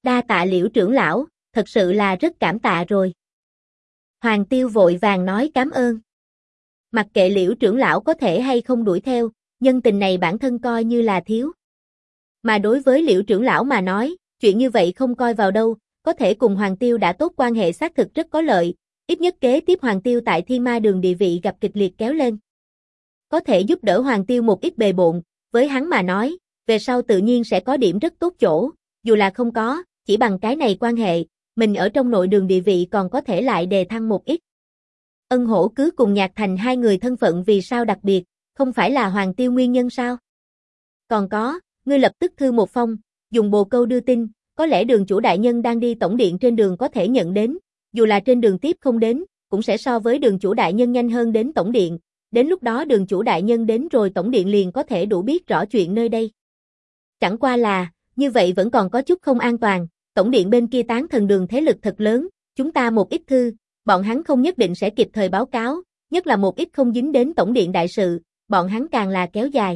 S1: Đa tạ Liễu trưởng lão, thật sự là rất cảm tạ rồi. Hoàng Tiêu vội vàng nói cảm ơn. Mặc kệ Liễu trưởng lão có thể hay không đuổi theo, nhân tình này bản thân coi như là thiếu. Mà đối với Liễu trưởng lão mà nói, chuyện như vậy không coi vào đâu, có thể cùng Hoàng Tiêu đã tốt quan hệ xác thực rất có lợi, ít nhất kế tiếp Hoàng Tiêu tại Thiên Ma Đường địa vị gặp kịch liệt kéo lên. Có thể giúp đỡ Hoàng Tiêu một ít bề bộn, với hắn mà nói, về sau tự nhiên sẽ có điểm rất tốt chỗ, dù là không có, chỉ bằng cái này quan hệ, mình ở trong nội đường địa vị còn có thể lại đề thăng một ít. Ân Hổ cứ cùng Nhạc Thành hai người thân phận vì sao đặc biệt, không phải là Hoàng Tiêu nguyên nhân sao? Còn có, ngươi lập tức thư một phong, dùng bồ câu đưa tin, có lẽ đường chủ đại nhân đang đi tổng điện trên đường có thể nhận đến, dù là trên đường tiếp không đến, cũng sẽ so với đường chủ đại nhân nhanh hơn đến tổng điện, đến lúc đó đường chủ đại nhân đến rồi tổng điện liền có thể đủ biết rõ chuyện nơi đây. Chẳng qua là, như vậy vẫn còn có chút không an toàn, tổng điện bên kia Tán Thần Đường thế lực thật lớn, chúng ta một ít thư, bọn hắn không nhất định sẽ kịp thời báo cáo, nhất là một ít không dính đến tổng điện đại sự, bọn hắn càng là kéo dài.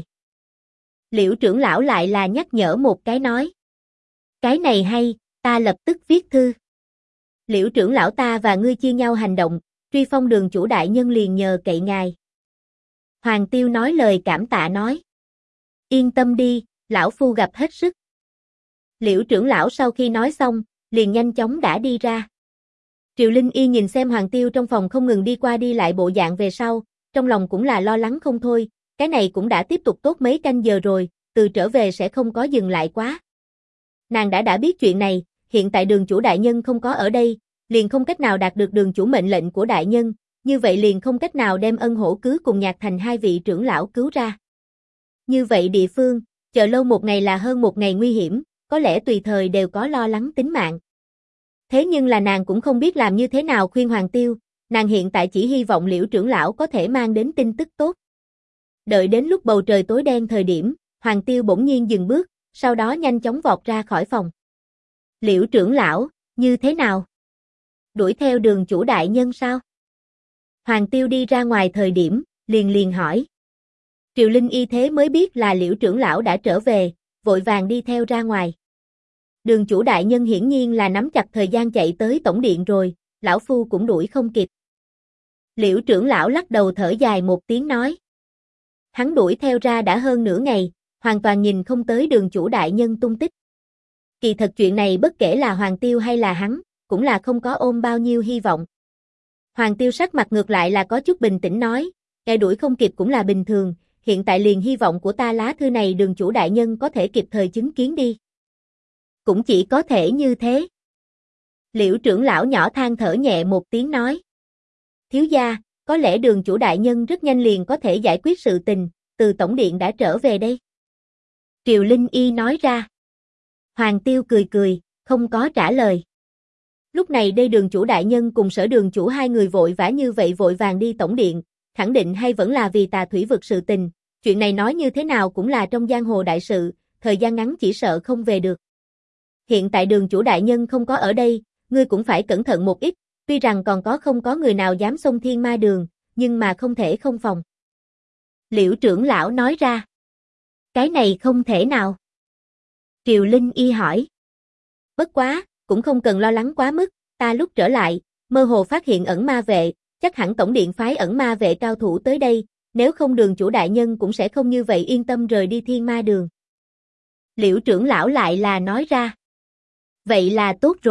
S1: Liễu trưởng lão lại là nhắc nhở một cái nói. Cái này hay, ta lập tức viết thư. Liễu trưởng lão ta và ngươi chia nhau hành động, truy phong đường chủ đại nhân liền nhờ cậy ngài. Hoàng Tiêu nói lời cảm tạ nói. Yên tâm đi, lão phu gặp hết sức. Liễu trưởng lão sau khi nói xong, liền nhanh chóng đã đi ra. Triệu Linh Y nhìn xem Hoàng Tiêu trong phòng không ngừng đi qua đi lại bộ dạng về sau, trong lòng cũng là lo lắng không thôi, cái này cũng đã tiếp tục tốt mấy canh giờ rồi, từ trở về sẽ không có dừng lại quá. Nàng đã biết chuyện này, hiện tại đường chủ đại nhân không có ở đây, liền không cách nào đạt được đường chủ mệnh lệnh của đại nhân, như vậy liền không cách nào đem Ân Hổ cứ cùng Nhạc Thành hai vị trưởng lão cứu ra. Như vậy địa phương, chờ lâu một ngày là hơn một ngày nguy hiểm, có lẽ tùy thời đều có lo lắng tính mạng. Thế nhưng là nàng cũng không biết làm như thế nào khuyên Hoàng Tiêu, nàng hiện tại chỉ hy vọng Liễu trưởng lão có thể mang đến tin tức tốt. Đợi đến lúc bầu trời tối đen thời điểm, Hoàng Tiêu bỗng nhiên dừng bước, sau đó nhanh chóng vọt ra khỏi phòng. Liễu trưởng lão, như thế nào? Đuổi theo đường chủ đại nhân sao? Hoàng Tiêu đi ra ngoài thời điểm, liền hỏi. Triệu Linh Y thế mới biết là Liễu trưởng lão đã trở về, vội vàng đi theo ra ngoài. Đường chủ đại nhân hiển nhiên là nắm chặt thời gian chạy tới tổng điện rồi, lão phu cũng đuổi không kịp. Liễu trưởng lão lắc đầu thở dài một tiếng nói. Hắn đuổi theo ra đã hơn nửa ngày, hoàn toàn nhìn không tới đường chủ đại nhân tung tích. Kỳ thật chuyện này bất kể là Hoàng Tiêu hay là hắn, cũng là không có ôm bao nhiêu hy vọng. Hoàng Tiêu sắc mặt ngược lại là có chút bình tĩnh nói, kẻ đuổi không kịp cũng là bình thường, hiện tại liền hy vọng của ta lá thư này đường chủ đại nhân có thể kịp thời chứng kiến đi. Cũng chỉ có thể như thế. Liễu trưởng lão nhỏ than thở nhẹ một tiếng nói. Thiếu gia, có lẽ đường chủ đại nhân rất nhanh liền có thể giải quyết sự tình, từ tổng điện đã trở về đây. Triệu Linh Y nói ra. Hoàng Tiêu cười, không có trả lời. Lúc này đây đường chủ đại nhân cùng sở đường chủ hai người vội vã như vậy vội vàng đi tổng điện, khẳng định hay vẫn là vì Tà Thủy vực sự tình, chuyện này nói như thế nào cũng là trong giang hồ đại sự, thời gian ngắn chỉ sợ không về được. Hiện tại đường chủ đại nhân không có ở đây, ngươi cũng phải cẩn thận một ít, tuy rằng còn không có người nào dám xông Thiên Ma Đường, nhưng mà không thể không phòng. Liễu trưởng lão nói ra. Cái này không thể nào. Triệu Linh Y hỏi. Bất quá, cũng không cần lo lắng quá mức, ta lúc trở lại, mơ hồ phát hiện ẩn ma vệ, chắc hẳn tổng điện phái ẩn ma vệ cao thủ tới đây, nếu không đường chủ đại nhân cũng sẽ không như vậy yên tâm rời đi Thiên Ma Đường. Liễu trưởng lão lại là nói ra. Vậy là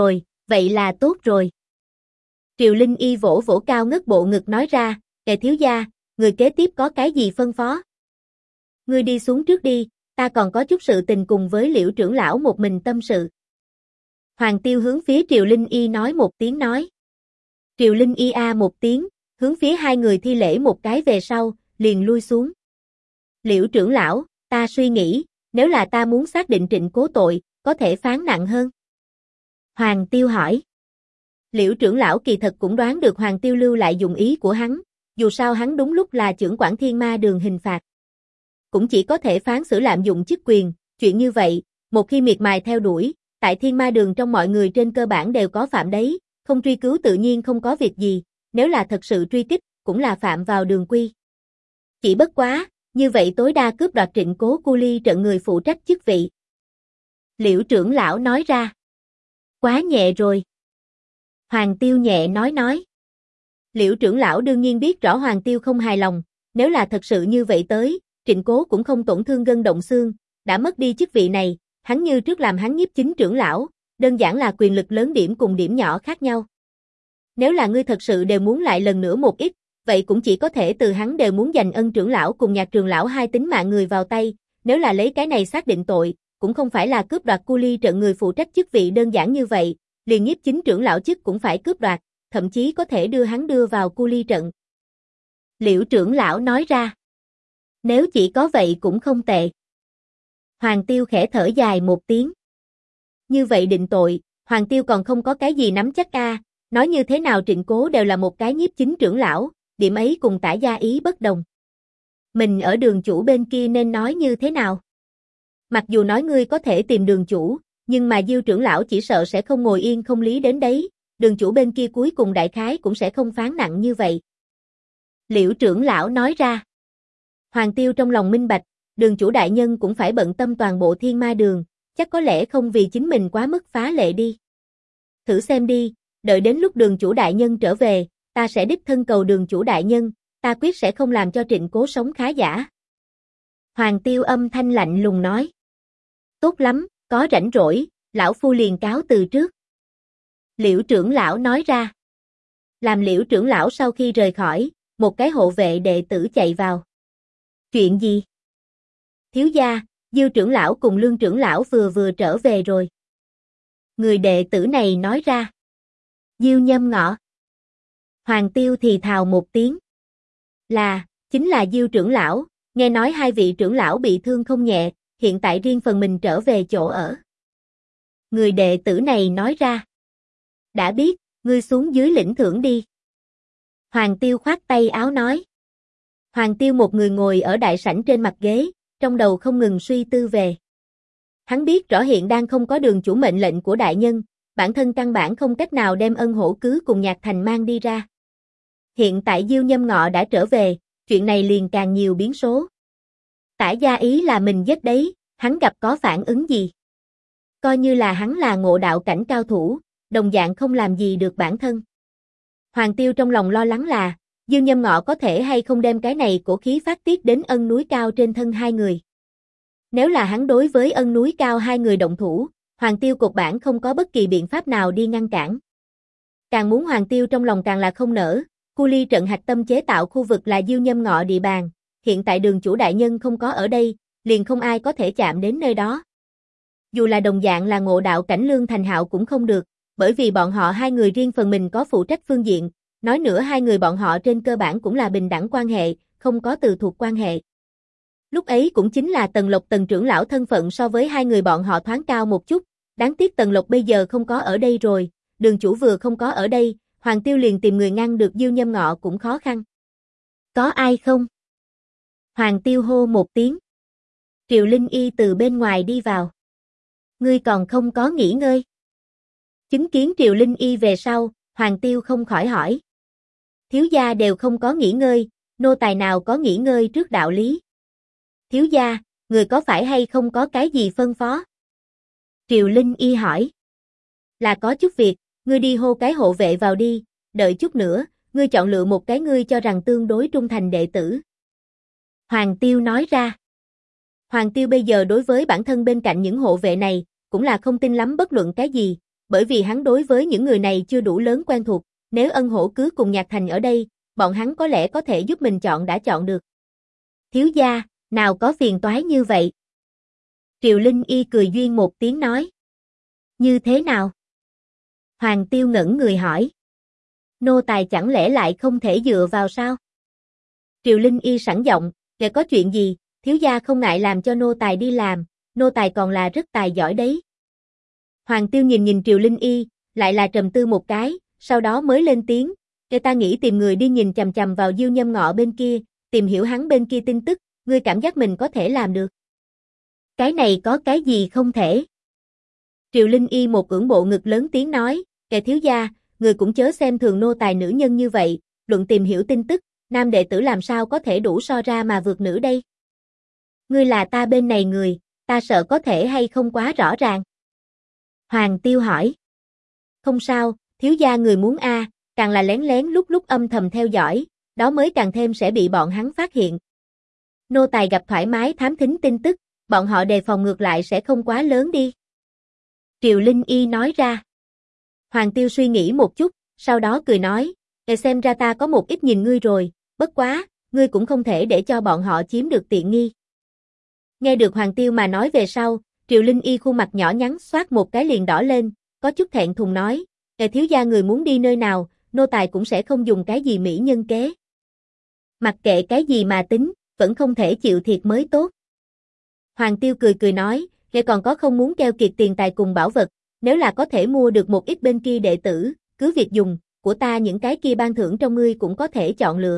S1: tốt rồi. Triệu Linh Y vỗ vỗ cao ngất bộ ngực nói ra, kẻ thiếu gia, người kế tiếp có cái gì phân phó? Ngươi đi xuống trước đi, ta còn có chút sự tình cùng với Liễu trưởng lão một mình tâm sự. Hoàng Tiêu hướng phía Triệu Linh Y nói một tiếng nói. Triệu Linh Y một tiếng, hướng phía hai người thi lễ một cái về sau, liền lui xuống. Liễu trưởng lão, ta suy nghĩ, nếu là ta muốn xác định Trịnh Cố tội, có thể phán nặng hơn. Hoàng Tiêu hỏi. Liễu trưởng lão kỳ thật cũng đoán được Hoàng Tiêu lưu lại dùng ý của hắn, dù sao hắn đúng lúc là trưởng quản Thiên Ma Đường hình phạt. Cũng chỉ có thể phán xử lạm dụng chức quyền, chuyện như vậy, một khi miệt mài theo đuổi, tại Thiên Ma Đường trong mọi người trên cơ bản đều có phạm đấy, không truy cứu tự nhiên không có việc gì, nếu là thật sự truy kích, cũng là phạm vào đường quy. Chỉ bất quá, như vậy tối đa cướp đoạt Trịnh Cố Cu Ly trận người phụ trách chức vị. Liễu trưởng lão nói ra. Quá nhẹ rồi. Hoàng Tiêu nhẹ nói. Liễu trưởng lão đương nhiên biết rõ Hoàng Tiêu không hài lòng, nếu là thật sự như vậy tới, Trịnh Cố cũng không tổn thương gân động xương, đã mất đi chức vị này, hắn như trước làm hắn nhiếp chính trưởng lão, đơn giản là quyền lực lớn điểm cùng điểm nhỏ khác nhau. Nếu là ngươi thật sự đều muốn lại lần nữa một ít, vậy cũng chỉ có thể từ hắn đều muốn giành Ân trưởng lão cùng Nhạc trưởng lão hai tính mạng người vào tay, nếu là lấy cái này xác định tội, cũng không phải là cướp đoạt cu ly trận người phụ trách chức vị đơn giản như vậy, liền nhiếp chính trưởng lão chức cũng phải cướp đoạt, thậm chí có thể đưa hắn đưa vào cu ly trận. Liễu trưởng lão nói ra. Nếu chỉ có vậy cũng không tệ. Hoàng Tiêu khẽ thở dài một tiếng. Như vậy định tội, Hoàng Tiêu còn không có cái gì nắm chắc a, nói như thế nào Trịnh Cố đều là một cái nhiếp chính trưởng lão, điểm ấy cùng Tả gia ý bất đồng. Mình ở đường chủ bên kia nên nói như thế nào? Mặc dù nói ngươi có thể tìm đường chủ, nhưng mà Diêu trưởng lão chỉ sợ sẽ không ngồi yên không lý đến đấy, đường chủ bên kia cuối cùng đại khái cũng sẽ không phán nặng như vậy. Liễu trưởng lão nói ra. Hoàng Tiêu trong lòng minh bạch, đường chủ đại nhân cũng phải bận tâm toàn bộ Thiên Ma Đường, chắc có lẽ không vì chính mình quá mức phá lệ đi. Thử xem đi, đợi đến lúc đường chủ đại nhân trở về, ta sẽ đích thân cầu đường chủ đại nhân, ta quyết sẽ không làm cho Trịnh Cố sống khá giả. Hoàng Tiêu âm thanh lạnh lùng nói. Tốt lắm, có rảnh rỗi, lão phu liền cáo từ trước. Liễu trưởng lão nói ra. Làm Liễu trưởng lão sau khi rời khỏi, một cái hộ vệ đệ tử chạy vào. Chuyện gì? Thiếu gia, Diêu trưởng lão cùng Lương trưởng lão vừa trở về rồi. Người đệ tử này nói ra. Diêu Nhâm Ngọ. Hoàng Tiêu thì thào một tiếng. Chính là Diêu trưởng lão, nghe nói hai vị trưởng lão bị thương không nhẹ, hiện tại riêng phần mình trở về chỗ ở. Người đệ tử này nói ra. Đã biết, ngươi xuống dưới lĩnh thưởng đi. Hoàng Tiêu khoát tay áo nói. Hoàng Tiêu một người ngồi ở đại sảnh trên mặt ghế, trong đầu không ngừng suy tư về. Hắn biết rõ hiện đang không có đường chủ mệnh lệnh của đại nhân, bản thân căn bản không cách nào đem Ân Hổ Cứ cùng Nhạc Thành mang đi ra. Hiện tại Diêu Nhâm Ngọ đã trở về, chuyện này liền càng nhiều biến số. Tả gia ý là mình giết đấy, hắn gặp có phản ứng gì? Coi như là hắn là ngộ đạo cảnh cao thủ, đồng dạng không làm gì được bản thân. Hoàng Tiêu trong lòng lo lắng là, Diêu Nhâm Ngọ có thể hay không đem cái này cổ khí phát tiết đến Ân núi cao trên thân hai người. Nếu là hắn đối với Ân núi cao hai người động thủ, Hoàng Tiêu cột bản không có bất kỳ biện pháp nào đi ngăn cản. Càng muốn Hoàng Tiêu trong lòng càng là không nỡ, cu ly trận hạch tâm chế tạo khu vực là Diêu Nhâm Ngọ địa bàn, hiện tại đường chủ đại nhân không có ở đây, liền không ai có thể chạm đến nơi đó. Dù là đồng dạng là ngộ đạo cảnh Lương Thành Hạo cũng không được, bởi vì bọn họ hai người riêng phần mình có phụ trách phương diện, nói nữa hai người bọn họ trên cơ bản cũng là bình đẳng quan hệ, không có từ thuộc quan hệ. Lúc ấy cũng chính là Tần Lộc Tần trưởng lão thân phận so với hai người bọn họ thoáng cao một chút, đáng tiếc Tần Lộc bây giờ không có ở đây rồi, đường chủ vừa không có ở đây, Hoàng Tiêu liền tìm người ngăn được Diêu Nhâm Ngọ cũng khó khăn. Có ai không? Hoàng Tiêu hô một tiếng. Triệu Linh Y từ bên ngoài đi vào. Ngươi còn không có nghỉ ngơi. Chứng kiến Triệu Linh Y về sau, Hoàng Tiêu không khỏi hỏi. Thiếu gia đều không có nghỉ ngơi, nô tài nào có nghỉ ngơi trước đạo lý. Thiếu gia, người có phải hay không có cái gì phân phó? Triệu Linh Y hỏi. Là có chút việc, ngươi đi hô cái hộ vệ vào đi, đợi chút nữa, ngươi chọn lựa một cái ngươi cho rằng tương đối trung thành đệ tử. Hoàng Tiêu nói ra. Hoàng Tiêu bây giờ đối với bản thân bên cạnh những hộ vệ này, cũng là không tin lắm bất luận cái gì, bởi vì hắn đối với những người này chưa đủ lớn quen thuộc, nếu Ân Hổ Cứ cùng Nhạc Thành ở đây, bọn hắn có lẽ có thể giúp mình chọn đã chọn được. Thiếu gia, nào có phiền toái như vậy? Triệu Linh Y cười duyên một tiếng nói. Như thế nào? Hoàng Tiêu ngẩn người hỏi. Nô tài chẳng lẽ lại không thể dựa vào sao? Triệu Linh Y sẵn giọng, kể có chuyện gì, thiếu gia không ngại làm cho nô tài đi làm, nô tài còn là rất tài giỏi đấy. Hoàng Tiêu nhìn Triệu Linh Y, lại là trầm tư một cái, sau đó mới lên tiếng, để ta nghĩ tìm người đi nhìn chằm chằm vào Diêu Nhâm Ngọ bên kia, tìm hiểu hắn bên kia tin tức, ngươi cảm giác mình có thể làm được. Cái này có cái gì không thể? Triệu Linh Y một ưỡn bộ ngực lớn tiếng nói, kẻ thiếu gia, người cũng chớ xem thường nô tài nữ nhân như vậy, luận tìm hiểu tin tức, nam đệ tử làm sao có thể đủ so ra mà vượt nữ đây? Ngươi là ta bên này người, ta sợ có thể hay không quá rõ ràng. Hoàng Tiêu hỏi. Không sao, thiếu gia người muốn càng là lén lén lút lút âm thầm theo dõi, đó mới càng thêm sẽ bị bọn hắn phát hiện. Nô tài gặp thoải mái thám thính tin tức, bọn họ đề phòng ngược lại sẽ không quá lớn đi. Triều Linh Y nói ra. Hoàng Tiêu suy nghĩ một chút, sau đó cười nói, xem ra ta có một ít nhìn ngươi rồi, bất quá, ngươi cũng không thể để cho bọn họ chiếm được tiện nghi. Nghe được Hoàng Tiêu mà nói về sau, Triều Linh Y khuôn mặt nhỏ nhắn xoát một cái liền đỏ lên, có chút thẹn thùng nói, thiếu gia người muốn đi nơi nào, nô tài cũng sẽ không dùng cái gì mỹ nhân kế. Mặc kệ cái gì mà tính, vẫn không thể chịu thiệt mới tốt. Hoàng Tiêu cười cười nói, còn có không muốn keo kiệt tiền tài cùng bảo vật, nếu là có thể mua được một ít bên kia đệ tử, cứ việc dùng, của ta những cái kia ban thưởng trong ngươi cũng có thể chọn lựa.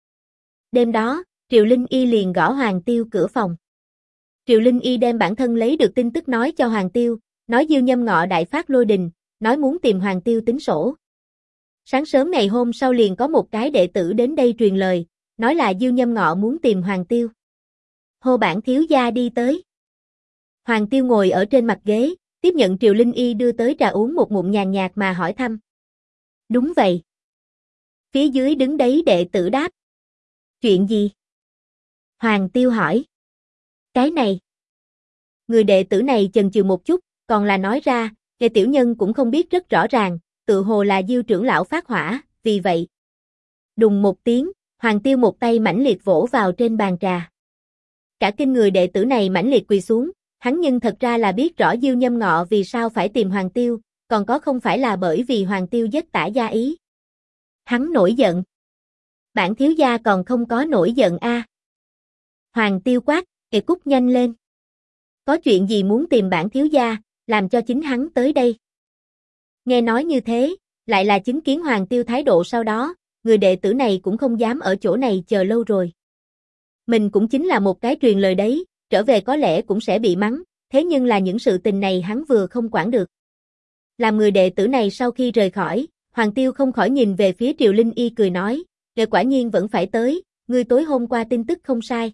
S1: Đêm đó, Triều Linh Y liền gõ Hoàng Tiêu cửa phòng. Triều Linh Y đem bản thân lấy được tin tức nói cho Hoàng Tiêu, nói Diêu Nhâm Ngọ đại phát lôi đình, nói muốn tìm Hoàng Tiêu tính sổ. Sáng sớm ngày hôm sau liền có một cái đệ tử đến đây truyền lời, nói là Diêu Nhâm Ngọ muốn tìm Hoàng Tiêu. Hô bản thiếu gia đi tới. Hoàng Tiêu ngồi ở trên mặt ghế, tiếp nhận Triều Linh Y đưa tới trà uống một ngụm nhàn nhạt mà hỏi thăm. Đúng vậy. Phía dưới đứng đấy đệ tử đáp. Chuyện gì? Hoàng Tiêu hỏi. Cái này. Người đệ tử này chần chừ một chút, còn là nói ra, tiểu nhân cũng không biết rất rõ ràng, tự hồ là Diêu trưởng lão phát hỏa, vì vậy. Đùng một tiếng, Hoàng Tiêu một tay mãnh liệt vỗ vào trên bàn trà. Cả kinh người đệ tử này mãnh liệt quỳ xuống, hắn nhưng thật ra là biết rõ Diêu Nhâm Ngọ vì sao phải tìm Hoàng Tiêu, còn có không phải là bởi vì Hoàng Tiêu giết Tả Gia Ý. Hắn nổi giận. Bản thiếu gia còn không có nổi giận a. Hoàng Tiêu quát, cút nhanh lên. Có chuyện gì muốn tìm bản thiếu gia, làm cho chính hắn tới đây. Nghe nói như thế, lại là chứng kiến Hoàng Tiêu thái độ sau đó, người đệ tử này cũng không dám ở chỗ này chờ lâu rồi. Mình cũng chính là một cái truyền lời đấy, trở về có lẽ cũng sẽ bị mắng, thế nhưng là những sự tình này hắn vừa không quản được. Làm người đệ tử này sau khi rời khỏi, Hoàng Tiêu không khỏi nhìn về phía Triều Linh Y cười nói, quả nhiên vẫn phải tới, ngươi tối hôm qua tin tức không sai.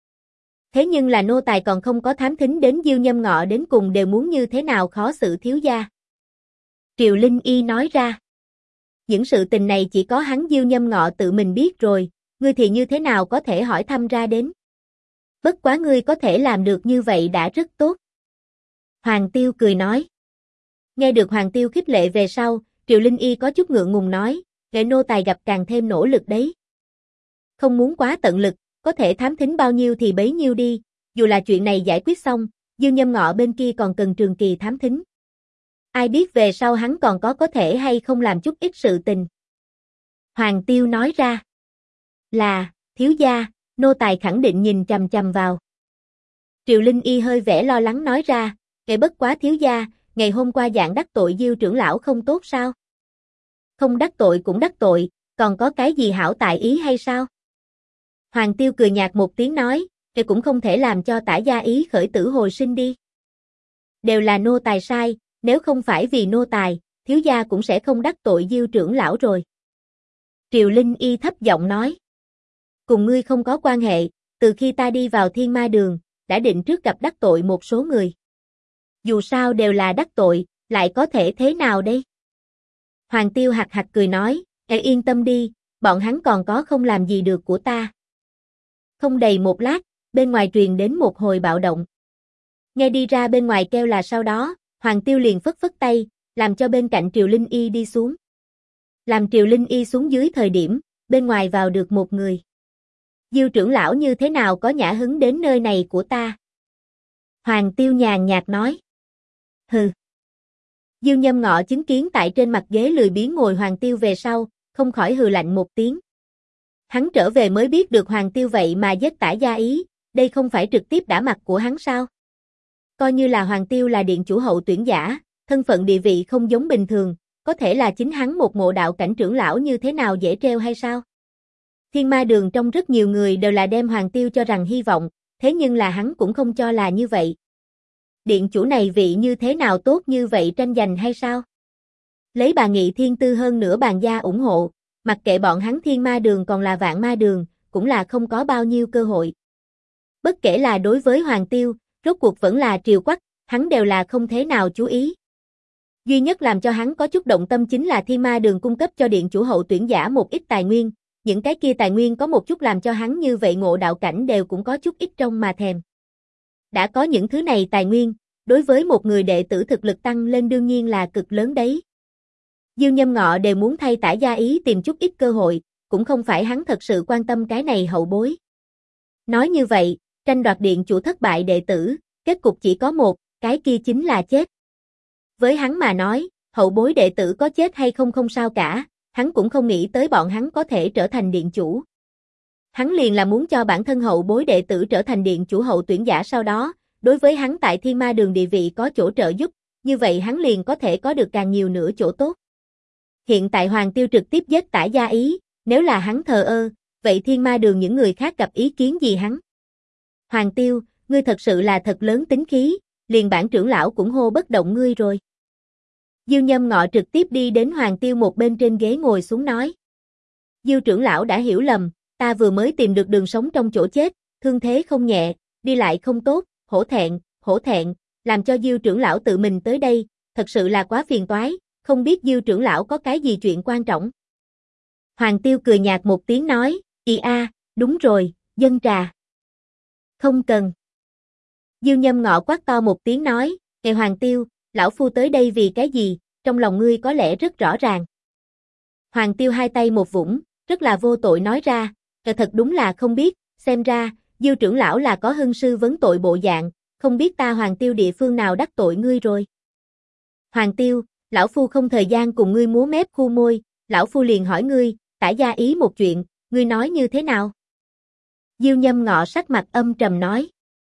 S1: Thế nhưng là nô tài còn không có thám thính đến Diêu Nhâm Ngọ đến cùng đều muốn như thế nào khó xử thiếu gia. Triều Linh Y nói ra. Những sự tình này chỉ có hắn Diêu Nhâm Ngọ tự mình biết rồi, ngươi thì như thế nào có thể hỏi thăm ra đến. Bất quá ngươi có thể làm được như vậy đã rất tốt. Hoàng Tiêu cười nói. Nghe được Hoàng Tiêu khích lệ về sau, Triều Linh Y có chút ngượng ngùng nói, nô tài gặp càng thêm nỗ lực đấy. Không muốn quá tận lực, có thể thám thính bao nhiêu thì bấy nhiêu đi, dù là chuyện này giải quyết xong, Diêu Nhâm Ngọ bên kia còn cần trường kỳ thám thính. Ai biết về sau hắn còn có thể hay không làm chút ít sự tình. Hoàng Tiêu nói ra. Là, thiếu gia, nô tài khẳng định nhìn chằm chằm vào. Triều Linh Y hơi vẻ lo lắng nói ra, bất quá thiếu gia, ngày hôm qua dạng đắc tội Diêu trưởng lão không tốt sao? Không đắc tội cũng đắc tội, còn có cái gì hảo tại ý hay sao? Hoàng Tiêu cười nhạt một tiếng nói, cũng không thể làm cho Tả Gia Ý khởi tử hồi sinh đi. Đều là nô tài sai, nếu không phải vì nô tài, thiếu gia cũng sẽ không đắc tội Diêu trưởng lão rồi. Triều Linh Y thấp giọng nói. Cùng ngươi không có quan hệ, từ khi ta đi vào Thiên Ma Đường, đã định trước gặp đắc tội một số người. Dù sao đều là đắc tội, lại có thể thế nào đây? Hoàng Tiêu hạc hạc cười nói, yên tâm đi, bọn hắn còn có không làm gì được của ta. Không đầy một lát, bên ngoài truyền đến một hồi bạo động. Nghe đi ra bên ngoài kêu là sau đó, Hoàng Tiêu liền phất phất tay, làm cho bên cạnh Triều Linh Y đi xuống. Làm Triều Linh Y xuống dưới thời điểm, bên ngoài vào được một người. Diêu trưởng lão như thế nào có nhã hứng đến nơi này của ta? Hoàng Tiêu nhàn nhạt nói. Hừ. Diêu Nhâm Ngọ chứng kiến tại trên mặt ghế lười biếng ngồi Hoàng Tiêu về sau, không khỏi hừ lạnh một tiếng. Hắn trở về mới biết được Hoàng Tiêu vậy mà giết Tả Gia Ý, đây không phải trực tiếp đả mặt của hắn sao? Coi như là Hoàng Tiêu là điện chủ hậu tuyển giả, thân phận địa vị không giống bình thường, có thể là chính hắn một ngộ đạo cảnh trưởng lão như thế nào dễ treo hay sao? Thiên Ma Đường trong rất nhiều người đều là đem Hoàng Tiêu cho rằng hy vọng, thế nhưng là hắn cũng không cho là như vậy. Điện chủ này vị như thế nào tốt như vậy tranh giành hay sao? Lấy bà Nghị Thiên Tư hơn nữa bàn gia ủng hộ, mặc kệ bọn hắn Thiên Ma Đường còn là Vạn Ma Đường, cũng là không có bao nhiêu cơ hội. Bất kể là đối với Hoàng Tiêu, rốt cuộc vẫn là Triều Quách, hắn đều là không thế nào chú ý. Duy nhất làm cho hắn có chút động tâm chính là Thiên Ma Đường cung cấp cho điện chủ hậu tuyển giả một ít tài nguyên, những cái kia tài nguyên có một chút làm cho hắn như vậy ngộ đạo cảnh đều cũng có chút ít trong mà thèm. Đã có những thứ này tài nguyên, đối với một người đệ tử thực lực tăng lên đương nhiên là cực lớn đấy. Diêu Nhâm Ngọ đều muốn thay Tả Gia Ý tìm chút ít cơ hội, cũng không phải hắn thật sự quan tâm cái này hậu bối. Nói như vậy, tranh đoạt điện chủ thất bại đệ tử, kết cục chỉ có một, cái kia chính là chết. Với hắn mà nói, hậu bối đệ tử có chết hay không không sao cả, hắn cũng không nghĩ tới bọn hắn có thể trở thành điện chủ. Hắn liền là muốn cho bản thân hậu bối đệ tử trở thành điện chủ hậu tuyển giả sau đó, đối với hắn tại Thiên Ma Đường địa vị có chỗ trợ giúp, như vậy hắn liền có thể có được càng nhiều nữa chỗ tốt. Hiện tại Hoàng Tiêu trực tiếp giết Tả Gia Ý, nếu là hắn thờ ơ, vậy Thiên Ma Đường những người khác gặp ý kiến gì hắn? Hoàng Tiêu, ngươi thật sự là thật lớn tính khí, liền bản trưởng lão cũng hô bất động ngươi rồi. Diêu Nhâm Ngọ trực tiếp đi đến Hoàng Tiêu một bên trên ghế ngồi xuống nói. Diêu trưởng lão đã hiểu lầm, ta vừa mới tìm được đường sống trong chỗ chết, thương thế không nhẹ, đi lại không tốt, hổ thẹn, làm cho Diêu trưởng lão tự mình tới đây, thật sự là quá phiền toái, không biết Diêu trưởng lão có cái gì chuyện quan trọng. Hoàng Tiêu cười nhạt một tiếng nói, đúng rồi, dân trà. Không cần. Diêu Nhâm Ngọ quát to một tiếng nói, Ngài Hoàng Tiêu, lão phu tới đây vì cái gì, trong lòng ngươi có lẽ rất rõ ràng. Hoàng Tiêu hai tay một vũng, rất là vô tội nói ra, thật đúng là không biết, xem ra, Diêu trưởng lão là có hưng sư vấn tội bộ dạng, không biết ta Hoàng Tiêu địa phương nào đắc tội ngươi rồi. Hoàng Tiêu, lão phu không thời gian cùng ngươi múa mép khu môi, lão phu liền hỏi ngươi, Tả Gia Ý một chuyện, ngươi nói như thế nào? Diêu Nhâm Ngọ sắc mặt âm trầm nói.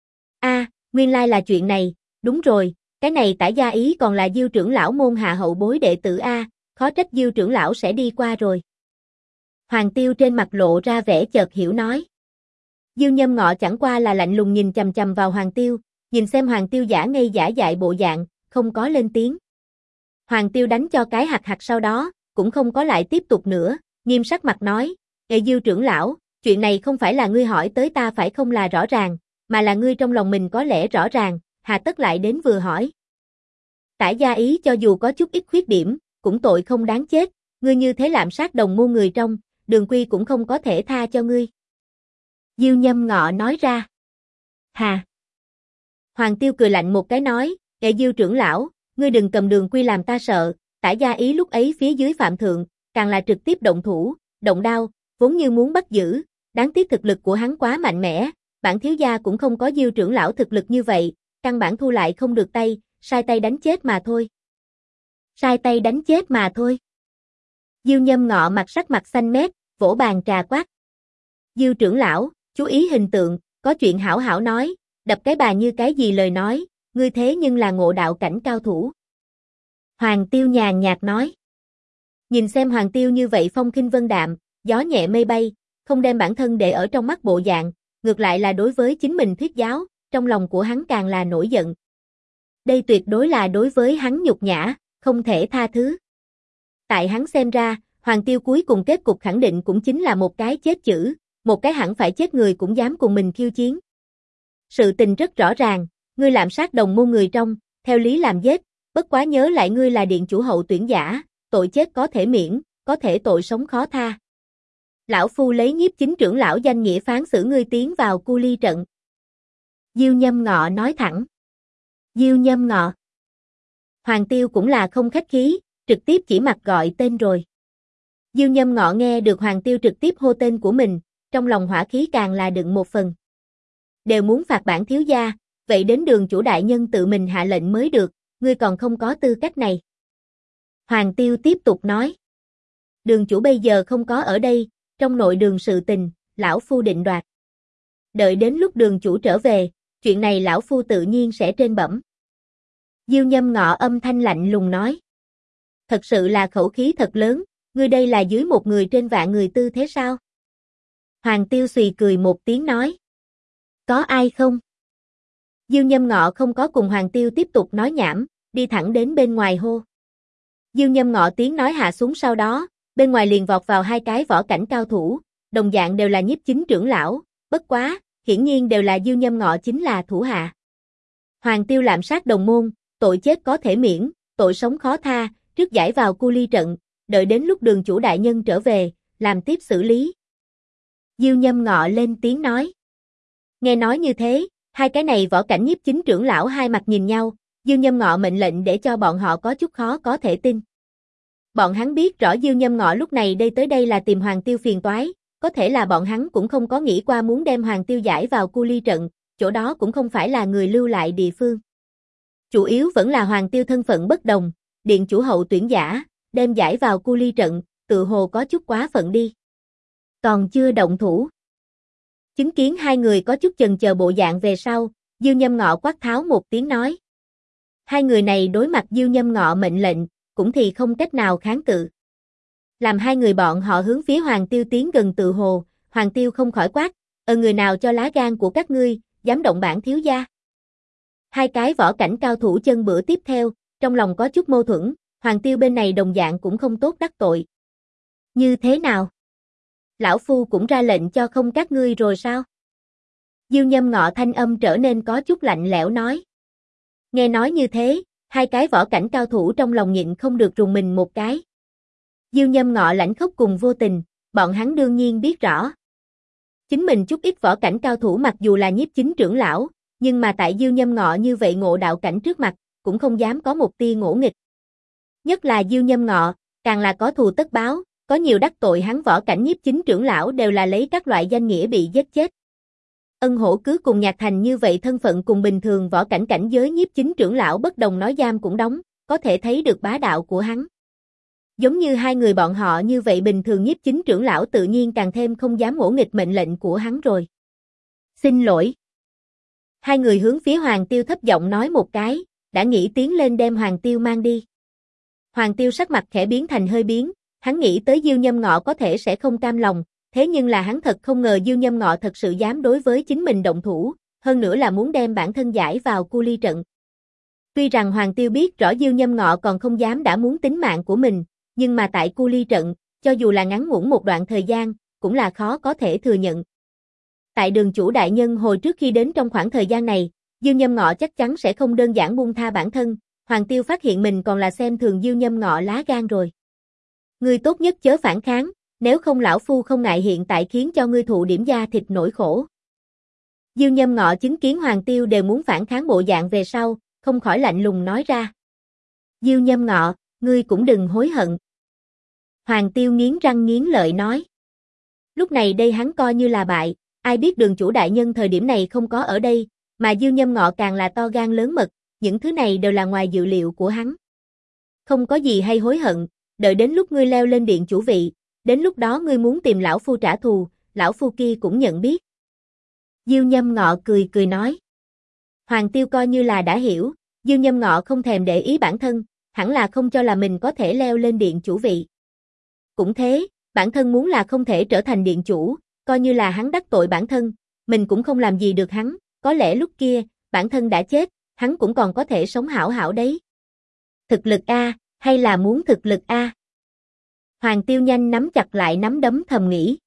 S1: Nguyên lai là chuyện này, đúng rồi, cái này Tả Gia Ý còn là Diêu trưởng lão môn hạ hậu bối đệ tử khó trách Diêu trưởng lão sẽ đi qua rồi. Hoàng Tiêu trên mặt lộ ra vẻ chợt hiểu nói. Diêu Nhâm Ngọ chẳng qua là lạnh lùng nhìn chằm chằm vào Hoàng Tiêu, nhìn xem Hoàng Tiêu giả ngây giả dại bộ dạng, không có lên tiếng. Hoàng Tiêu đánh cho cái hạt sau đó, cũng không có lại tiếp tục nữa, nghiêm sắc mặt nói, Diêu trưởng lão, chuyện này không phải là ngươi hỏi tới ta phải không là rõ ràng, mà là ngươi trong lòng mình có lẽ rõ ràng, hà tất lại đến vừa hỏi. Tả Gia Ý cho dù có chút ít khuyết điểm, cũng tội không đáng chết, ngươi như thế lạm sát đồng môn người trong, Đường Quy cũng không có thể tha cho ngươi. Diêu Nhâm Ngọ nói ra. Hà. Hoàng Tiêu cười lạnh một cái nói, Diêu trưởng lão, ngươi đừng cầm Đường Quy làm ta sợ, Tả Gia Ý lúc ấy phía dưới phạm thượng, càng là trực tiếp động thủ, động đao, vốn như muốn bắt giữ, đáng tiếc thực lực của hắn quá mạnh mẽ, bản thiếu gia cũng không có Diêu trưởng lão thực lực như vậy, căn bản thu lại không được tay, sai tay đánh chết mà thôi. Sai tay đánh chết mà thôi. Diêu Nhâm Ngọ sắc mặt xanh mét, vỗ bàn trà quát. Diêu trưởng lão, chú ý hình tượng, có chuyện hảo hảo nói, đập cái bà như cái gì lời nói, ngươi thế nhưng là ngộ đạo cảnh cao thủ. Hoàng Tiêu nhàn nhạt nói. Nhìn xem Hoàng Tiêu như vậy phong khinh vân đạm, gió nhẹ mây bay, không đem bản thân để ở trong mắt bộ dạng, ngược lại là đối với chính mình thuyết giáo, trong lòng của hắn càng là nổi giận. Đây tuyệt đối là đối với hắn nhục nhã, không thể tha thứ. Tại hắn xem ra, Hoàng Tiêu cuối cùng kết cục khẳng định cũng chính là một cái chết chữ, một cái hẳn phải chết người cũng dám cùng mình khiêu chiến. Sự tình rất rõ ràng, ngươi lạm sát đồng môn người trong, theo lý làm giết, bất quá nhớ lại ngươi là điện chủ hậu tuyển giả, tội chết có thể miễn, có thể tội sống khó tha. Lão phu lấy nhiếp chính trưởng lão danh nghĩa phán xử ngươi tiến vào cu ly trận. Diêu Nhâm Ngọ nói thẳng. Diêu Nhâm Ngọ. Hoàng Tiêu cũng là không khách khí, trực tiếp chỉ mặt gọi tên rồi. Diêu Nhâm Ngọ nghe được Hoàng Tiêu trực tiếp hô tên của mình, trong lòng hỏa khí càng là đựng một phần. Đều muốn phạt bản thiếu gia, vậy đến Đường chủ đại nhân tự mình hạ lệnh mới được, ngươi còn không có tư cách này. Hoàng Tiêu tiếp tục nói. Đường chủ bây giờ không có ở đây, trong nội đường sự tình, lão phu định đoạt. Đợi đến lúc đường chủ trở về, chuyện này lão phu tự nhiên sẽ trên bẩm. Diêu Nhâm Ngọ âm thanh lạnh lùng nói. Thật sự là khẩu khí thật lớn, ngươi đây là dưới một người trên vạn người tư thế sao? Hoàng Tiêu xùy cười một tiếng nói. Có ai không? Diêu Nhâm Ngọ không có cùng Hoàng Tiêu tiếp tục nói nhảm, đi thẳng đến bên ngoài hô. Diêu Nhâm Ngọ tiếng nói hạ xuống sau đó, bên ngoài liền vọt vào hai cái võ cảnh cao thủ, đồng dạng đều là nhiếp chính trưởng lão, bất quá, hiển nhiên đều là Diêu Nhâm Ngọ chính là thủ hạ. Hoàng Tiêu lạm sát đồng môn, tội chết có thể miễn, tội sống khó tha, trước giải vào cu ly trận, đợi đến lúc đường chủ đại nhân trở về, làm tiếp xử lý. Diêu Nhâm Ngọ lên tiếng nói. Nghe nói như thế, hai cái này võ cảnh nhiếp chính trưởng lão hai mặt nhìn nhau, Diêu Nhâm Ngọ mệnh lệnh để cho bọn họ có chút khó có thể tin. Bọn hắn biết rõ Diêu Nhâm Ngọ lúc này tới đây là tìm Hoàng Tiêu phiền toái, có thể là bọn hắn cũng không có nghĩ qua muốn đem Hoàng Tiêu giải vào cu ly trận, chỗ đó cũng không phải là người lưu lại địa phương. Chủ yếu vẫn là Hoàng Tiêu thân phận bất đồng, điện chủ hậu tuyển giả, đem giải vào cu ly trận, tự hồ có chút quá phận đi. Còn chưa động thủ. Chứng kiến hai người có chút chần chờ bộ dạng về sau, Diêu Nhâm Ngọ quát tháo một tiếng nói. Hai người này đối mặt Diêu Nhâm Ngọ mệnh lệnh, cũng thì không cách nào kháng cự. Làm hai người bọn họ hướng phía Hoàng Tiêu tiến gần tự hồ, Hoàng Tiêu không khỏi quát, người nào cho lá gan của các ngươi, dám động bản thiếu gia. Hai cái võ cảnh cao thủ chân bữa tiếp theo, trong lòng có chút mâu thuẫn, Hoàng Tiêu bên này đồng dạng cũng không tốt đắc tội. Như thế nào? Lão Phu cũng ra lệnh cho không các ngươi rồi sao? Diêu Nhâm Ngọ thanh âm trở nên có chút lạnh lẽo nói. Nghe nói như thế, hai cái võ cảnh cao thủ trong lòng nhịn không được rùng mình một cái. Diêu Nhâm Ngọ lãnh khốc cùng vô tình, bọn hắn đương nhiên biết rõ. Chính mình chút ít võ cảnh cao thủ mặc dù là nhiếp chính trưởng lão, nhưng mà tại Diêu Nhâm Ngọ như vậy ngộ đạo cảnh trước mặt, cũng không dám có một tia ngỗ nghịch. Nhất là Diêu Nhâm Ngọ, càng là có thù tất báo, có nhiều đắc tội hắn võ cảnh nhiếp chính trưởng lão đều là lấy các loại danh nghĩa bị giết chết. Ân Hổ cứ cùng Nhạc Thành như vậy thân phận cùng bình thường võ cảnh cảnh giới nhiếp chính trưởng lão bất đồng nói giam cũng đóng, có thể thấy được bá đạo của hắn. Giống như hai người bọn họ như vậy bình thường nhiếp chính trưởng lão tự nhiên càng thêm không dám ngỗ nghịch mệnh lệnh của hắn rồi. Xin lỗi. Hai người hướng phía Hoàng Tiêu thấp giọng nói một cái, đã nghĩ tiến lên đem Hoàng Tiêu mang đi. Hoàng Tiêu sắc mặt khẽ biến thành hơi biến, hắn nghĩ tới Diêu Nhâm Ngọ có thể sẽ không cam lòng, thế nhưng là hắn thật không ngờ Diêu Nhâm Ngọ thật sự dám đối với chính mình động thủ, hơn nữa là muốn đem bản thân giải vào cu ly trận. Tuy rằng Hoàng Tiêu biết rõ Diêu Nhâm Ngọ còn không dám đã muốn tính mạng của mình, nhưng mà tại cu ly trận, cho dù là ngắn ngủn một đoạn thời gian, cũng là khó có thể thừa nhận. Tại đường chủ đại nhân hồi trước khi đến trong khoảng thời gian này, Diêu Nhâm Ngọ chắc chắn sẽ không đơn giản buông tha bản thân, Hoàng Tiêu phát hiện mình còn là xem thường Diêu Nhâm Ngọ lá gan rồi. Ngươi tốt nhất chớ phản kháng, nếu không lão phu không ngại hiện tại khiến cho ngươi thụ điểm da thịt nỗi khổ. Diêu Nhâm Ngọ chứng kiến Hoàng Tiêu đều muốn phản kháng bộ dạng về sau, không khỏi lạnh lùng nói ra. Diêu Nhâm Ngọ, ngươi cũng đừng hối hận. Hoàng Tiêu nghiến răng nghiến lợi nói. Lúc này đây hắn coi như là bại, ai biết đường chủ đại nhân thời điểm này không có ở đây, mà Diêu Nhâm Ngọ càng là to gan lớn mật, những thứ này đều là ngoài dự liệu của hắn. Không có gì hay hối hận, đợi đến lúc ngươi leo lên điện chủ vị, đến lúc đó ngươi muốn tìm lão phu trả thù, lão phu kia cũng nhận biết. Diêu Nhâm Ngọ cười cười nói. Hoàng Tiêu coi như là đã hiểu, Diêu Nhâm Ngọ không thèm để ý bản thân, hẳn là không cho là mình có thể leo lên điện chủ vị. Cũng thế, bản thân muốn là không thể trở thành điện chủ, coi như là hắn đắc tội bản thân, mình cũng không làm gì được hắn, có lẽ lúc kia, bản thân đã chết, hắn cũng còn có thể sống hảo hảo đấy. Thực lực A, hay là muốn thực lực A? Hoàng Tiêu nhanh nắm chặt lại nắm đấm thầm nghĩ.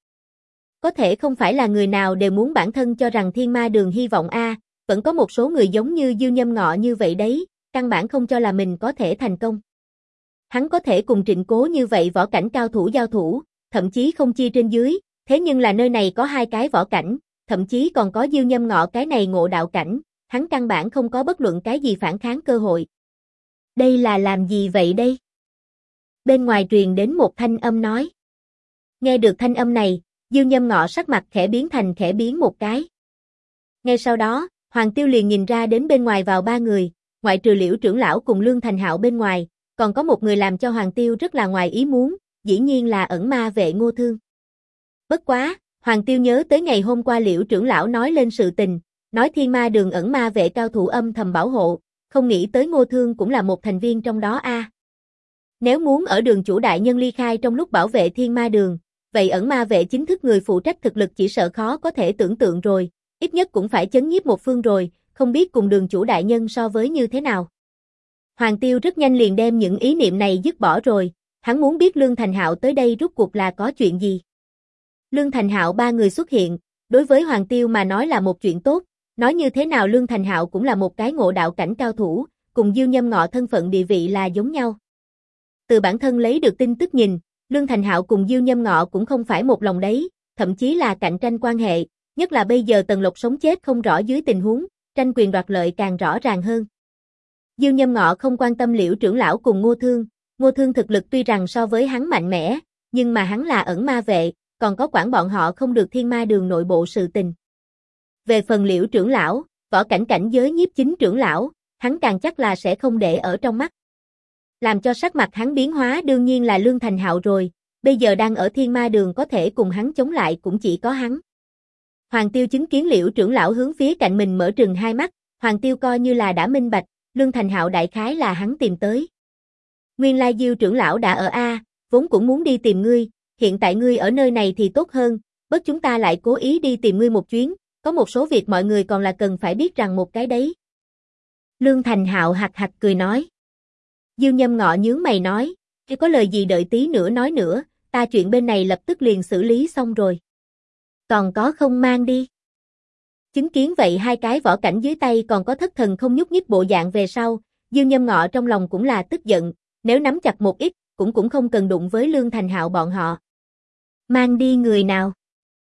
S1: Có thể không phải là người nào đều muốn bản thân cho rằng Thiên Ma Đường hy vọng A, vẫn có một số người giống như Diêu Nhâm Ngọ như vậy đấy, căn bản không cho là mình có thể thành công. Hắn có thể cùng Trịnh Cố như vậy võ cảnh cao thủ giao thủ, thậm chí không chia trên dưới, thế nhưng là nơi này có hai cái võ cảnh, thậm chí còn có Diêu Nhâm Ngọ cái này ngộ đạo cảnh, hắn căn bản không có bất luận cái gì phản kháng cơ hội. Đây là làm gì vậy đây? Bên ngoài truyền đến một thanh âm nói. Nghe được thanh âm này, Diêu Nhâm Ngọ sắc mặt khẽ biến thành khẽ biến một cái. Ngay sau đó, Hoàng Tiêu liền nhìn ra đến bên ngoài vào ba người, ngoại trừ Liễu trưởng lão cùng Lương Thành Hạo bên ngoài, còn có một người làm cho Hoàng Tiêu rất là ngoài ý muốn, dĩ nhiên là ẩn ma vệ Ngô Thương. Bất quá, Hoàng Tiêu nhớ tới ngày hôm qua Liễu trưởng lão nói lên sự tình, nói Thiên Ma Đường ẩn ma vệ cao thủ âm thầm bảo hộ, không nghĩ tới Ngô Thương cũng là một thành viên trong đó a. Nếu muốn ở đường chủ đại nhân ly khai trong lúc bảo vệ Thiên Ma Đường, vậy ẩn ma vệ chính thức người phụ trách thực lực chỉ sợ khó có thể tưởng tượng rồi, ít nhất cũng phải chấn nhiếp một phương rồi, không biết cùng đường chủ đại nhân so với như thế nào. Hoàng Tiêu rất nhanh liền đem những ý niệm này dứt bỏ rồi, hắn muốn biết Lương Thành Hạo tới đây rút cuộc là có chuyện gì. Lương Thành Hạo ba người xuất hiện, đối với Hoàng Tiêu mà nói là một chuyện tốt, nói như thế nào Lương Thành Hạo cũng là một cái ngộ đạo cảnh cao thủ, cùng Diêu Nhâm Ngọ thân phận địa vị là giống nhau. Từ bản thân lấy được tin tức nhìn, Lương Thành Hạo cùng Diêu Nhâm Ngọ cũng không phải một lòng đấy, thậm chí là cạnh tranh quan hệ, nhất là bây giờ Tần Lộc sống chết không rõ dưới tình huống, tranh quyền đoạt lợi càng rõ ràng hơn. Diêu Nhâm Ngọ không quan tâm Liễu trưởng lão cùng Ngô Thương thực lực tuy rằng so với hắn mạnh mẽ, nhưng mà hắn là ẩn ma vệ, còn có quản bọn họ không được Thiên Ma Đường nội bộ sự tình. Về phần Liễu trưởng lão, võ cảnh cảnh giới nhiếp chính trưởng lão, hắn càng chắc là sẽ không để ở trong mắt. Làm cho sắc mặt hắn biến hóa đương nhiên là Lương Thành Hạo rồi, bây giờ đang ở Thiên Ma Đường có thể cùng hắn chống lại cũng chỉ có hắn. Hoàng Tiêu chứng kiến Liễu trưởng lão hướng phía cạnh mình mở trừng hai mắt, Hoàng Tiêu coi như là đã minh bạch, Lương Thành Hạo đại khái là hắn tìm tới. Nguyên lai Diêu trưởng lão đã ở A, vốn cũng muốn đi tìm ngươi, hiện tại ngươi ở nơi này thì tốt hơn, bất chúng ta lại cố ý đi tìm ngươi một chuyến, có một số việc mọi người còn là cần phải biết rằng một cái đấy. Lương Thành Hạo hạc hạc cười nói. Diêu Nhâm Ngọ nhướng mày nói, khi có lời gì đợi tí nữa nói nữa, ta chuyện bên này lập tức liền xử lý xong rồi. Còn có không mang đi. Chứng kiến vậy hai cái võ cảnh dưới tay còn có thất thần không nhúc nhích bộ dạng về sau, Diêu Nhâm Ngọ trong lòng cũng là tức giận, nếu nắm chặt một ít, cũng không cần đụng với Lương Thành Hạo bọn họ. Mang đi người nào?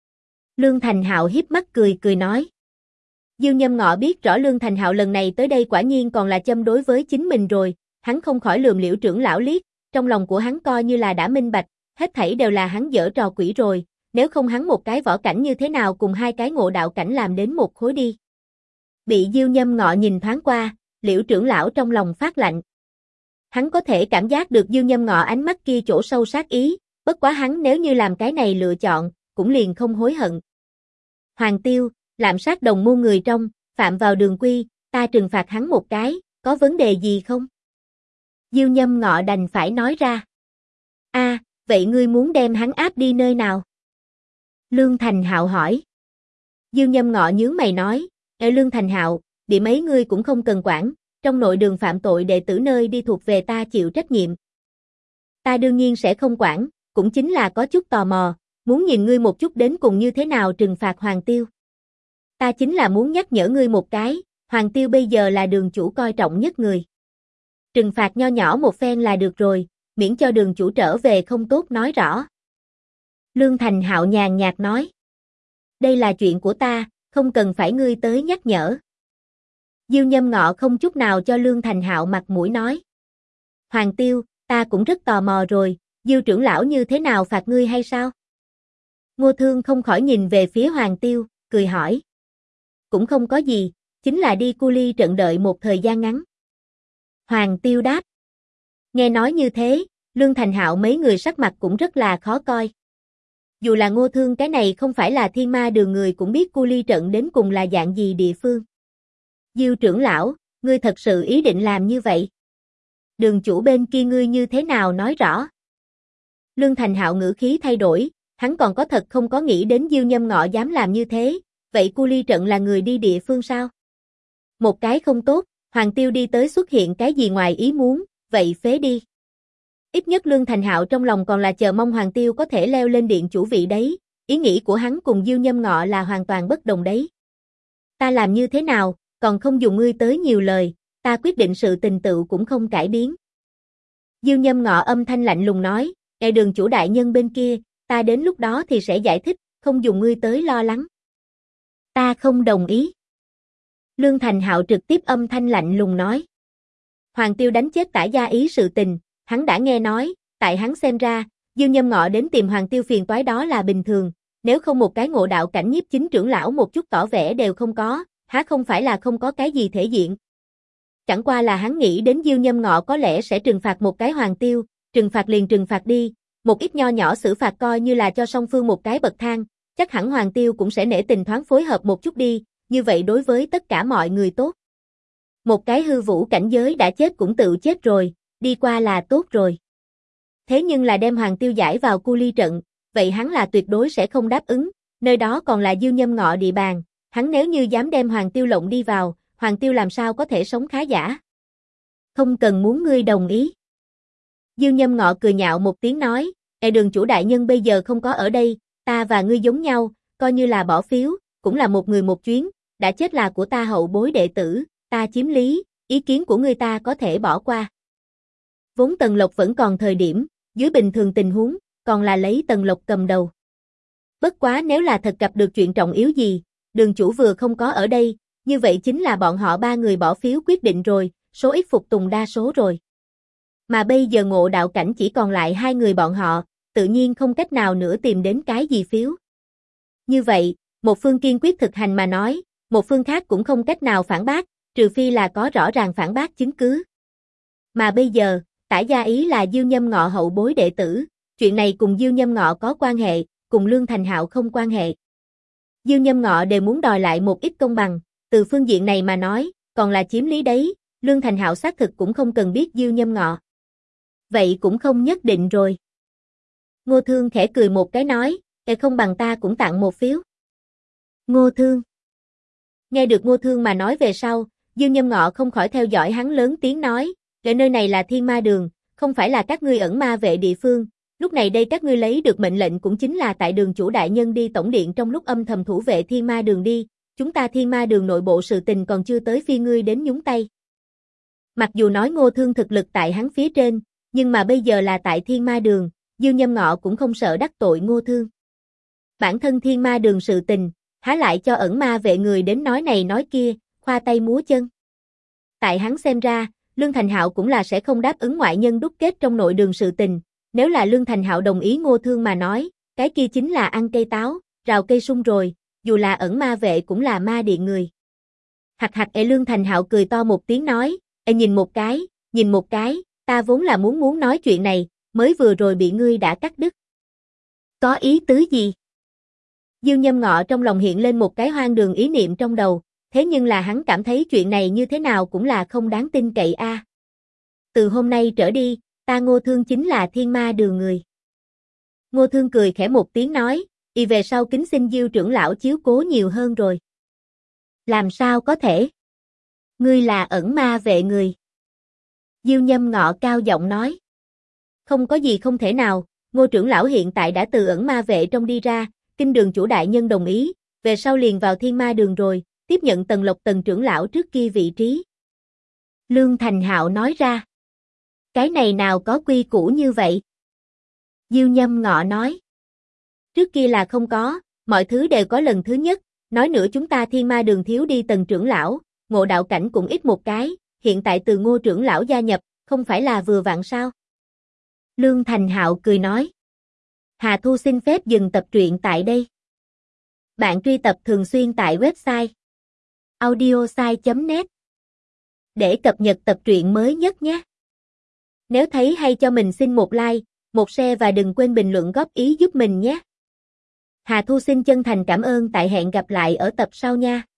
S1: Lương Thành Hạo hiếp mắt cười nói. Diêu Nhâm Ngọ biết rõ Lương Thành Hạo lần này tới đây quả nhiên còn là châm đối với chính mình rồi, hắn không khỏi lườm Liễu trưởng lão liếc, trong lòng của hắn coi như là đã minh bạch, hết thảy đều là hắn giở trò quỷ rồi, nếu không hắn một cái võ cảnh như thế nào cùng hai cái ngộ đạo cảnh làm đến một khối đi. Bị Diêu Nhâm Ngọ nhìn thoáng qua, Liễu trưởng lão trong lòng phát lạnh. Hắn có thể cảm giác được Diêu Nhâm Ngọ ánh mắt kia chỗ sâu sát ý, bất quá hắn nếu như làm cái này lựa chọn, cũng liền không hối hận. Hoàng Tiêu, lạm sát đồng môn người trong, phạm vào đường quy, ta trừng phạt hắn một cái, có vấn đề gì không? Diêu Nhâm Ngọ đành phải nói ra. Vậy ngươi muốn đem hắn áp đi nơi nào? Lương Thành Hạo hỏi. Diêu Nhâm Ngọ nhướng mày nói, Lương Thành Hạo, điểm ấy ngươi cũng không cần quản, trong nội đường phạm tội đệ tử nơi đi thuộc về ta chịu trách nhiệm. Ta đương nhiên sẽ không quản, cũng chính là có chút tò mò, muốn nhìn ngươi một chút đến cùng như thế nào trừng phạt Hoàng Tiêu. Ta chính là muốn nhắc nhở ngươi một cái, Hoàng Tiêu bây giờ là đường chủ coi trọng nhất người. Trừng phạt nho nhỏ một phen là được rồi, miễn cho đường chủ trở về không tốt nói rõ. Lương Thành Hạo nhàn nhạt nói. Đây là chuyện của ta, không cần phải ngươi tới nhắc nhở. Diêu Nhâm Ngọ không chút nào cho Lương Thành Hạo mặt mũi nói. Hoàng Tiêu, ta cũng rất tò mò rồi, Diêu trưởng lão như thế nào phạt ngươi hay sao? Ngô Thương không khỏi nhìn về phía Hoàng Tiêu, cười hỏi. Cũng không có gì, chính là đi cu ly trận đợi một thời gian ngắn. Hoàng Tiêu đáp. Nghe nói như thế, Lương Thành Hạo mấy người sắc mặt cũng rất là khó coi. Dù là Ngô Thương cái này không phải là Thiên Ma Đường người cũng biết cu ly trận đến cùng là dạng gì địa phương. Diêu trưởng lão, ngươi thật sự ý định làm như vậy? Đường chủ bên kia ngươi như thế nào nói rõ? Lương Thành Hạo ngữ khí thay đổi, hắn còn có thật không có nghĩ đến Diêu Nhâm Ngọ dám làm như thế, vậy cu ly trận là người đi địa phương sao? Một cái không tốt, Hoàng Tiêu đi tới xuất hiện cái gì ngoài ý muốn, vậy phế đi. Ít nhất Lương Thành Hạo trong lòng còn là chờ mong Hoàng Tiêu có thể leo lên điện chủ vị đấy, ý nghĩ của hắn cùng Diêu Nhâm Ngọ là hoàn toàn bất đồng đấy. Ta làm như thế nào, còn không dùng ngươi tới nhiều lời, ta quyết định sự tình tựu cũng không cải biến. Diêu Nhâm Ngọ âm thanh lạnh lùng nói, đường chủ đại nhân bên kia, ta đến lúc đó thì sẽ giải thích, không dùng ngươi tới lo lắng. Ta không đồng ý. Lương Thành Hạo trực tiếp âm thanh lạnh lùng nói. Hoàng Tiêu đánh chết Tả Gia Ý sự tình, hắn đã nghe nói, tại hắn xem ra, Diêu Nhâm Ngọ đến tìm Hoàng Tiêu phiền toái đó là bình thường, nếu không một cái ngộ đạo cảnh nhiếp chính trưởng lão một chút tỏ vẻ đều không có, há không phải là không có cái gì thể diện. Chẳng qua là hắn nghĩ đến Diêu Nhâm Ngọ có lẽ sẽ trừng phạt một cái Hoàng Tiêu, trừng phạt liền trừng phạt đi, một ít nho nhỏ xử phạt coi như là cho song phương một cái bậc thang, chắc hẳn Hoàng Tiêu cũng sẽ nể tình thoáng phối hợp một chút đi, như vậy đối với tất cả mọi người tốt. Một cái hư vũ cảnh giới đã chết cũng tự chết rồi, đi qua là tốt rồi. Thế nhưng là đem Hoàng Tiêu giải vào cu ly trận, vậy hắn là tuyệt đối sẽ không đáp ứng, nơi đó còn là Diêu Nhâm Ngọ địa bàn, hắn nếu như dám đem Hoàng Tiêu lộng đi vào, Hoàng Tiêu làm sao có thể sống khá giả. Không cần muốn ngươi đồng ý. Diêu Nhâm Ngọ cười nhạo một tiếng nói, đường chủ đại nhân bây giờ không có ở đây, ta và ngươi giống nhau, coi như là bỏ phiếu, cũng là một người một chuyến, đã chết là của ta hậu bối đệ tử, ta chiếm lý, ý kiến của người ta có thể bỏ qua. Vốn Tần Lộc vẫn còn thời điểm, dưới bình thường tình huống, còn là lấy Tần Lộc cầm đầu. Bất quá nếu là thật gặp được chuyện trọng yếu gì, đường chủ vừa không có ở đây, như vậy chính là bọn họ ba người bỏ phiếu quyết định rồi, số ít phục tùng đa số rồi. Mà bây giờ Ngộ Đạo Cảnh chỉ còn lại hai người bọn họ, tự nhiên không cách nào nữa tìm đến cái gì phiếu. Như vậy, một phương kiên quyết thực hành mà nói, một phương khác cũng không cách nào phản bác, trừ phi là có rõ ràng phản bác chứng cứ. Mà bây giờ, Tả Gia Ý là Diêu Nhâm Ngọ hậu bối đệ tử, chuyện này cùng Diêu Nhâm Ngọ có quan hệ, cùng Lương Thành Hạo không quan hệ. Diêu Nhâm Ngọ đều muốn đòi lại một ít công bằng, từ phương diện này mà nói, còn là chiếm lý đấy, Lương Thành Hạo xác thực cũng không cần biết Diêu Nhâm Ngọ. Vậy cũng không nhất định rồi. Ngô Thương khẽ cười một cái nói, không bằng ta cũng tặng một phiếu. Ngô Thương. Nghe được Ngô Thương mà nói về sau, Diêu Nhâm Ngọ không khỏi theo dõi hắn lớn tiếng nói, nơi này là Thiên Ma Đường, không phải là các ngươi ẩn ma vệ địa phương, lúc này đây các ngươi lấy được mệnh lệnh cũng chính là tại đường chủ đại nhân đi tổng điện trong lúc âm thầm thủ vệ Thiên Ma Đường đi, chúng ta Thiên Ma Đường nội bộ sự tình còn chưa tới phi ngươi đến nhúng tay. Mặc dù nói Ngô Thương thực lực tại hắn phía trên, nhưng mà bây giờ là tại Thiên Ma Đường, Diêu Nhâm Ngọ cũng không sợ đắc tội Ngô Thương. Bản thân Thiên Ma Đường sự tình, há lại cho ẩn ma vệ người đến nói này nói kia, khoa tay múa chân. Tại hắn xem ra, Lương Thành Hạo cũng là sẽ không đáp ứng ngoại nhân đúc kết trong nội đường sự tình, nếu là Lương Thành Hạo đồng ý Ngô Thương mà nói, cái kia chính là ăn cây táo, rào cây sung rồi, dù là ẩn ma vệ cũng là ma điện người. Hạch hạch Lương Thành Hạo cười to một tiếng nói, nhìn một cái, ta vốn là muốn nói chuyện này, mới vừa rồi bị ngươi đã cắt đứt. Có ý tứ gì? Diêu Nhâm Ngọ trong lòng hiện lên một cái hoang đường ý niệm trong đầu, thế nhưng là hắn cảm thấy chuyện này như thế nào cũng là không đáng tin cậy a. Từ hôm nay trở đi, ta Ngô Thương chính là Thiên Ma Đường người. Ngô Thương cười khẽ một tiếng nói, về sau kính xin Diêu trưởng lão chiếu cố nhiều hơn rồi. Làm sao có thể? Ngươi là ẩn ma vệ người. Diêu Nhâm Ngọ cao giọng nói. Không có gì không thể nào, Ngô trưởng lão hiện tại đã từ ẩn ma vệ trong đi ra, kinh đường chủ đại nhân đồng ý, về sau liền vào Thiên Ma Đường rồi, tiếp nhận Tần Lộc Tần trưởng lão trước kia vị trí. Lương Thành Hạo nói ra. Cái này nào có quy củ như vậy? Diêu Nhâm Ngọ nói. Trước kia là không có, mọi thứ đều có lần thứ nhất, nói nữa chúng ta Thiên Ma Đường thiếu đi Tần trưởng lão, Ngộ Đạo Cảnh cũng ít một cái, hiện tại từ Ngô trưởng lão gia nhập, không phải là vừa vặn sao? Lương Thành Hạo cười nói. Hà Thu xin phép dừng tập truyện tại đây. Bạn truy tập thường xuyên tại website audiosai.net để cập nhật tập truyện mới nhất nhé. Nếu thấy hay cho mình xin một like, một share và đừng quên bình luận góp ý giúp mình nhé. Hà Thu xin chân thành cảm ơn, tại hẹn gặp lại ở tập sau nha.